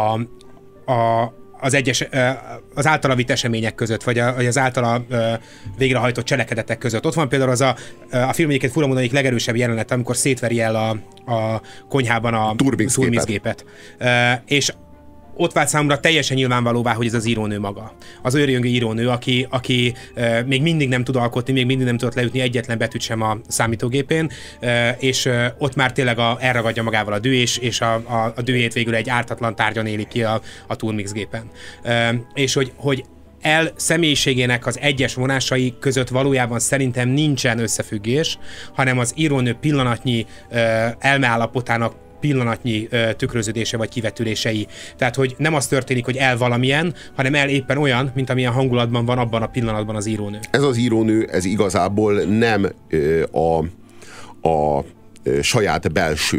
a az egyes, az általa vitt események között, vagy az általa végrehajtott cselekedetek között. Ott van például az a, a film egyébként fura módon egyik legerősebb jelenet, amikor szétveri el a, a konyhában a turmixgépet. És ott vált számomra teljesen nyilvánvalóvá, hogy ez az írónő maga. Az őrjöngő írónő, aki, aki e, még mindig nem tud alkotni, még mindig nem tudott leütni egyetlen betűt sem a számítógépén, e, és e, ott már tényleg a, elragadja magával a dű, és, és a, a, a dühét végül egy ártatlan tárgyon éli ki a, a turmixgépen. E, és hogy, hogy el személyiségének az egyes vonásai között valójában szerintem nincsen összefüggés, hanem az írónő pillanatnyi e, elmeállapotának pillanatnyi ö, tükröződése vagy kivetülései. Tehát, hogy nem az történik, hogy el valamilyen, hanem el éppen olyan, mint amilyen hangulatban van abban a pillanatban az írónő. Ez az írónő, ez igazából nem ö, a, a ö, saját belső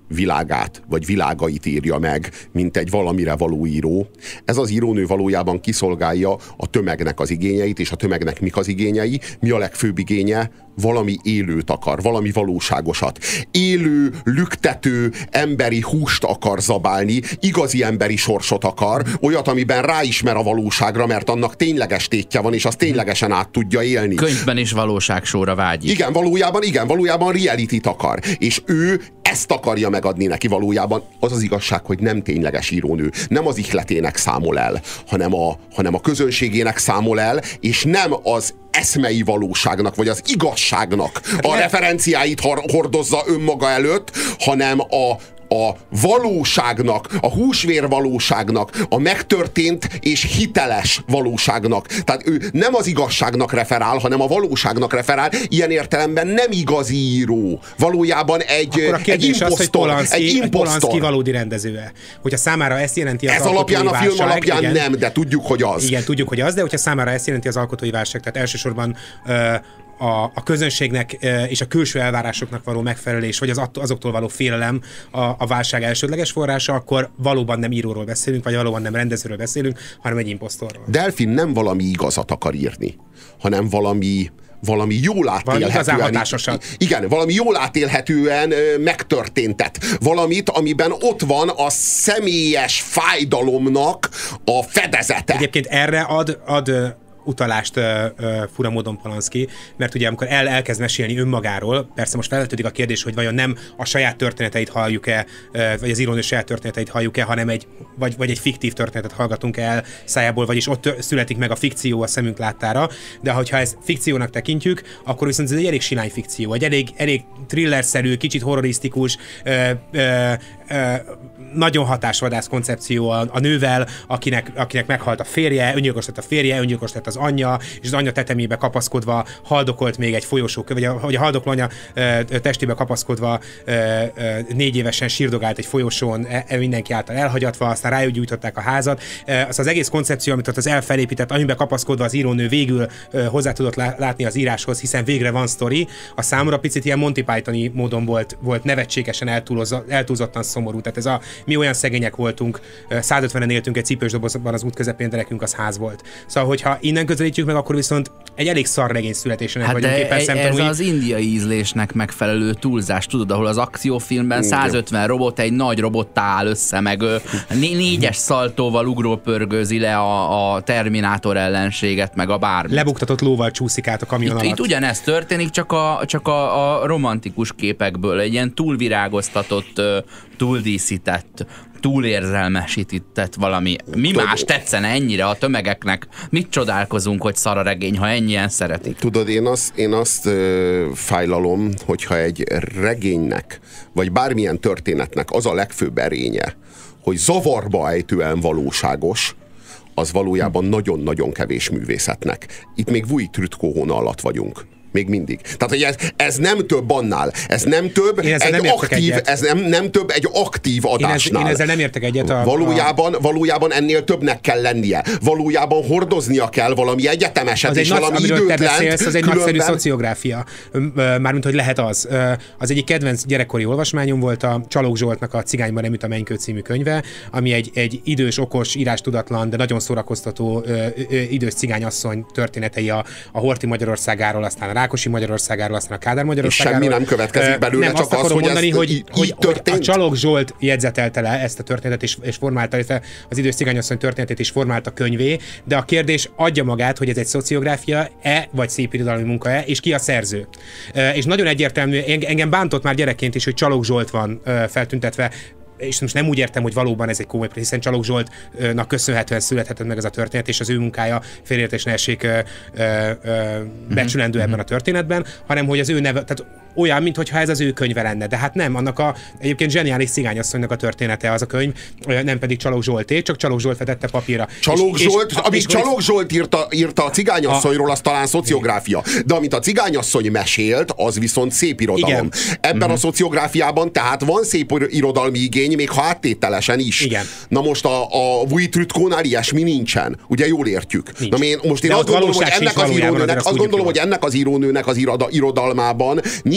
világát, vagy világait írja meg, mint egy valamire való író. Ez az írónő valójában kiszolgálja a tömegnek az igényeit, és a tömegnek mik az igényei, mi a legfőbb igénye? Valami élőt akar, valami valóságosat. Élő, lüktető, emberi húst akar zabálni, igazi emberi sorsot akar, olyat, amiben ráismer a valóságra, mert annak tényleges tétje van, és az ténylegesen át tudja élni. Könyvben is valóságsóra vágyik. Igen, valójában, igen, valójában realityt akar. És ő ezt akarja megadni neki valójában. Az az igazság, hogy nem tényleges írónő. Nem az ihletének számol el, hanem a, hanem a közönségének számol el, és nem az eszmei valóságnak, vagy az igazságnak a referenciáit hordozza önmaga előtt, hanem a a valóságnak, a húsvér valóságnak, a megtörtént és hiteles valóságnak. Tehát ő nem az igazságnak referál, hanem a valóságnak referál. Ilyen értelemben nem igazi író. Valójában egy, egy imposztor. Az, hogy egy imposztor valódi rendezője. Hogyha számára ezt jelenti az Ez alapján, a film válság, alapján igen, nem, de tudjuk, hogy az. Igen, tudjuk, hogy az, de hogyha számára ezt jelenti az alkotói válság, tehát elsősorban uh, A, a közönségnek és a külső elvárásoknak való megfelelés, vagy az att- azoktól való félelem a, a válság elsődleges forrása, akkor valóban nem íróról beszélünk, vagy valóban nem rendezőről beszélünk, hanem egy imposztorról. Delfin nem valami igazat akar írni, hanem valami valami jól átélhetően, igen, valami jól átélhetően megtörténtet. Valamit, amiben ott van a személyes fájdalomnak a fedezete. Egyébként erre ad, ad utalást uh, uh, fura módon Polanski, mert ugye amikor el, elkezd mesélni önmagáról, persze most felvetődik a kérdés, hogy vajon nem a saját történeteit halljuk-e, uh, vagy az írónő saját történeteit halljuk-e, hanem egy, vagy, vagy egy fiktív történetet hallgatunk el szájából, vagyis ott születik meg a fikció a szemünk láttára, de hogyha ezt fikciónak tekintjük, akkor viszont ez egy elég silány fikció, egy elég, elég thrillerszerű, kicsit horrorisztikus, uh, uh, uh, nagyon hatásvadász koncepció a, a nővel, akinek, akinek meghalt a férje, öngyilkos lett a férje, öngyilkos lett az anyja, és az anyja tetemébe kapaszkodva haldokolt még egy folyosó, vagy a, vagy a haldokló anya e, testébe kapaszkodva e, e, négy évesen sírdogált egy folyosón, e, mindenki által elhagyatva, aztán rájuk gyújtották a házat. E, az az egész koncepció, amit ott az el felépített, amiben kapaszkodva az írónő végül e, hozzá tudott látni az íráshoz, hiszen végre van sztori, a számomra picit ilyen Monty Pythoni módon volt, volt nevetségesen eltúlzottan szomorú. Tehát ez a mi olyan szegények voltunk, száz ötvenen éltünk egy cipős dobozban az út közepén, de nekünk az ház volt. Szóval, hogyha innen közelítjük meg, akkor viszont egy elég szar regény születésének hát vagyunk éppen szemtanúi. Ez az indiai ízlésnek megfelelő túlzás, tudod, ahol az akciófilmben száz ötven robot egy nagy robottá áll össze, meg négyes szaltóval ugrópörgőzi le a, a Terminátor ellenséget, meg a bármit. Lebuktatott lóval csúszik át a kamion itt, alatt. Itt ugyanezt történik, csak a, csak a, a romantikus képekből, egy ilyen túlvirágoztatott, túldíszített, túlérzelmesített valami. Mi Tudod, más tetszene ennyire a tömegeknek? Mit csodálkozunk, hogy szar a regény, ha ennyien szeretik? Tudod, én azt, én azt ö, fájlalom, hogyha egy regénynek, vagy bármilyen történetnek az a legfőbb erénye, hogy zavarba ejtően valóságos, az valójában nagyon-nagyon kevés művészetnek. Itt még Vujt Trütkó hóna alatt vagyunk. Még mindig. Tehát, hogy ez, ez nem több annál. Ez nem több egy nem aktív, ez nem, nem több egy aktív adásnál. Én, ez, én ezzel nem értek egyet. A, valójában, a... valójában ennél többnek kell lennie. Valójában hordoznia kell valami egyetemeset, és nagy, valami időt lent. Az egy különben... nagyszerű szociográfia. Mármint, hogy lehet az. Az egyik kedvenc gyerekkori olvasmányom volt a Csalók Zsoltnak a Cigányban nem üt a Menykő című könyve, ami egy, egy idős, okos, írástudatlan, de nagyon szórakoztató ö, ö, idős cigányasszony történetei a, a Horthy Magyarországáról, aztán a Rákosi Magyarországáról, aztán a Kádár Magyarországáról. És semmi nem következik belőle, nem, csak az, hogy mondani, ez hogy, így, hogy, így hogy a Csalók Zsolt jegyzetelte le ezt a történetet, és, és formálta, az idős cigányasszony történetét is formálta könyvé, de a kérdés adja magát, hogy ez egy szociográfia-e, vagy szépirodalmi munka-e, és ki a szerző. És nagyon egyértelmű, engem bántott már gyerekként is, hogy Csalók Zsolt van feltüntetve, és most nem úgy értem, hogy valóban ez egy komoly, hiszen Csalók Zsoltnak köszönhetően születhetett meg ez a történet, és az ő munkája félreértés ne essék ö, ö, ö, becsülendő ebben a történetben, hanem hogy az ő neve, tehát olyan, mintha ez az ő könyve lenne. De hát nem, annak a egyébként zseniális cigányasszonynak a története az a könyv, nem pedig Csalók Zsolté, csak Csalók Zsolt vetette papírra. Csalók és, Zsolt, és, amit és, Csalók Zsolt írta, írta a cigányasszonyról, az talán szociográfia. De amit a cigányasszony mesélt, az viszont szép irodalom. Igen. Ebben uh-huh. a szociográfiában tehát van szép irodalmi igény, még ha áttételesen is. Igen. Na most a, a Vujt Trütkónál ilyesmi nincsen. Ugye jól értjük. Nincs. Na én, most én azt gondolom, hogy ennek az írónőnek, azt gondolom, hogy ennek az írónőnek az iroda, irodalmában nincs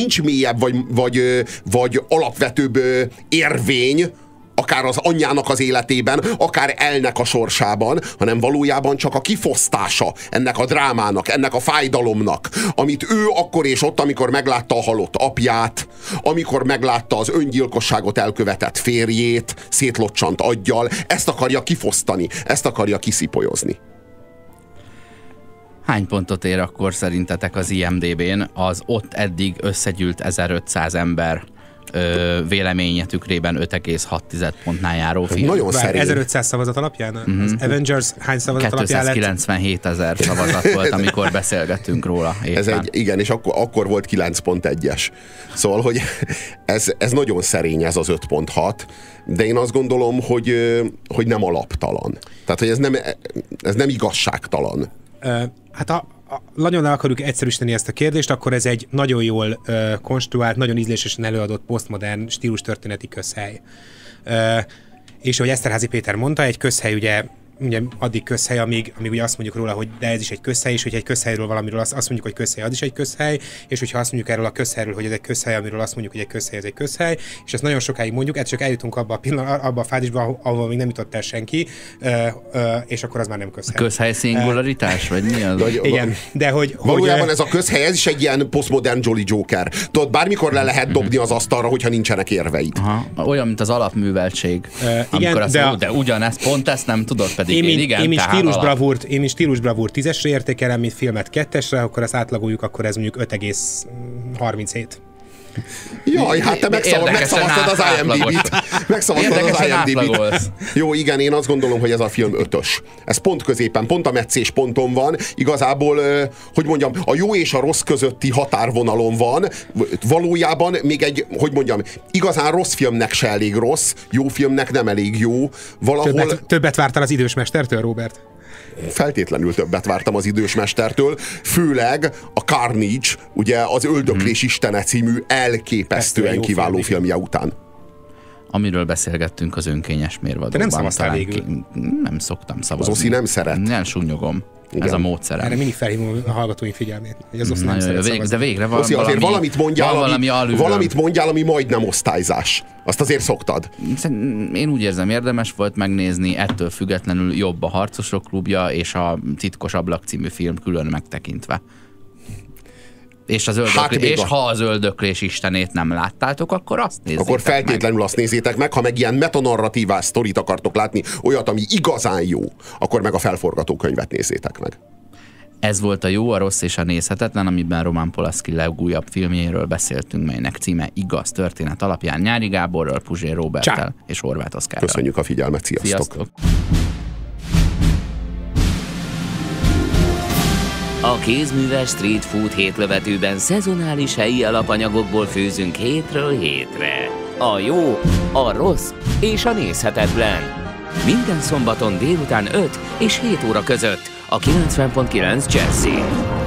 nincs mélyebb vagy, vagy, vagy alapvetőbb érvény, akár az anyjának az életében, akár Elnek a sorsában, hanem valójában csak a kifosztása ennek a drámának, ennek a fájdalomnak, amit ő akkor és ott, amikor meglátta a halott apját, amikor meglátta az öngyilkosságot elkövetett férjét, szétlocsant aggyal, ezt akarja kifosztani, ezt akarja kiszipolyozni. Hány pontot ér akkor szerintetek az I M D B-n az ott eddig összegyűlt ezerötszáz ember Ö, véleménye tükrében öt egész hat pontnál járó film? Nagyon szerény. ezerötszáz szavazat alapján? Uh-huh. Az Avengers hány szavazat alapján lett? kétszázkilencvenhét ezer szavazat volt, amikor beszélgettünk róla. Ez egy, igen, és akkor, akkor volt kilenc pont egyes. Szóval, hogy ez, ez nagyon szerény, ez az öt pont hat, de én azt gondolom, hogy, hogy nem alaptalan. Tehát, hogy ez nem, ez nem igazságtalan. Uh, hát a nagyon le akarjuk egyszerűsíteni ezt a kérdést, akkor ez egy nagyon jól uh, konstruált, nagyon ízlésesen előadott posztmodern stílustörténeti közhely. Uh, és ahogy Eszterházy Péter mondta, egy közhely ugye, ugye addig közhely, amíg, amíg ugye azt mondjuk róla, hogy de ez is egy közhely, és hogyha egy közhelyről valamiről azt, azt mondjuk, hogy közhely, az is egy közhely, és hogyha azt mondjuk erről a közhelyről, hogy ez egy közhely, amiről azt mondjuk, hogy egy közhely, ez egy közhely, és ezt nagyon sokáig mondjuk, ez csak eljutunk abba a pillanat, abba a fázisba, ahol még nem jutott el senki, uh, uh, és akkor az már nem közhely. Közhely szingularitás, vagy mi az? De, igen, de hogy... Valójában hogy, ez a közhely, ez is egy ilyen posztmodern Jolly Joker. Tudod, bármikor le lehet dobni az asztalra, hogyha nincsenek érveid. Aha. Olyan, mint az alapműveltség. Uh, igen, azt, de, a... de ugyanezt, pont ezt nem tudod, pedig én, én igen. Én stílusbravúrt, én is stílusbravúrt tízesre értékelem, mint filmet kettesre, akkor azt átlagoljuk, akkor ez mondjuk öt egész harmincét. Jaj, hát te megszavad, megszavaztad az I M D B-t. Megszavaztad az I M D B-t. Jó, igen, én azt gondolom, hogy ez a film ötös. Ez pont középen, pont a meccés ponton van. Igazából, hogy mondjam, a jó és a rossz közötti határvonalon van. Valójában még egy, hogy mondjam, igazán rossz filmnek se elég rossz, jó filmnek nem elég jó. Valahol... Többet, többet vártál az idős mestertől, Robert? Feltétlenül többet vártam az idős mestertől, főleg a Carnage, ugye az Öldöklés Istene című elképesztően kiváló film, filmje után. Amiről beszélgettünk az önkényes mérvadóban. Te nem szavaztál végül? Ki... Nem szoktam szavazni. Az Oszi nem szeret. Nem súnyogom. Igen. Ez a módszerem. Erre mindig felhívom a hallgatói figyelmét. Hogy az Oszi nem szeret vég, de végre van Oszi, azért valami, valamit mondjál, van valami ami, valamit mondjál, ami majdnem osztályzás. Azt azért szoktad. Én úgy érzem, érdemes volt megnézni, ettől függetlenül jobb a Harcosok klubja és a Titkos ablak című film külön megtekintve. És, az öldöklé... hát és a... ha az Öldöklés Istenét nem láttátok, akkor azt nézzétek Akkor feltétlenül meg. azt nézzétek meg, ha meg ilyen metanarratívás sztorit akartok látni, olyat, ami igazán jó, akkor meg a Felforgatókönyvet nézzétek meg. Ez volt a Jó, a Rossz és a Nézhetetlen, amiben Roman Polanski legújabb filmjéről beszéltünk, melynek címe Igaz történet alapján Nyári Gáborral, Puzsér Róberttel és Horváth Oszkárral. Köszönjük a figyelmet, sziasztok! Sziasztok. A kézműves street food hétlövetőben szezonális helyi alapanyagokból főzünk hétről hétre. A jó, a rossz és a nézhetetlen. Minden szombaton délután öt és hét óra között a kilencven pont kilenc Jazzy.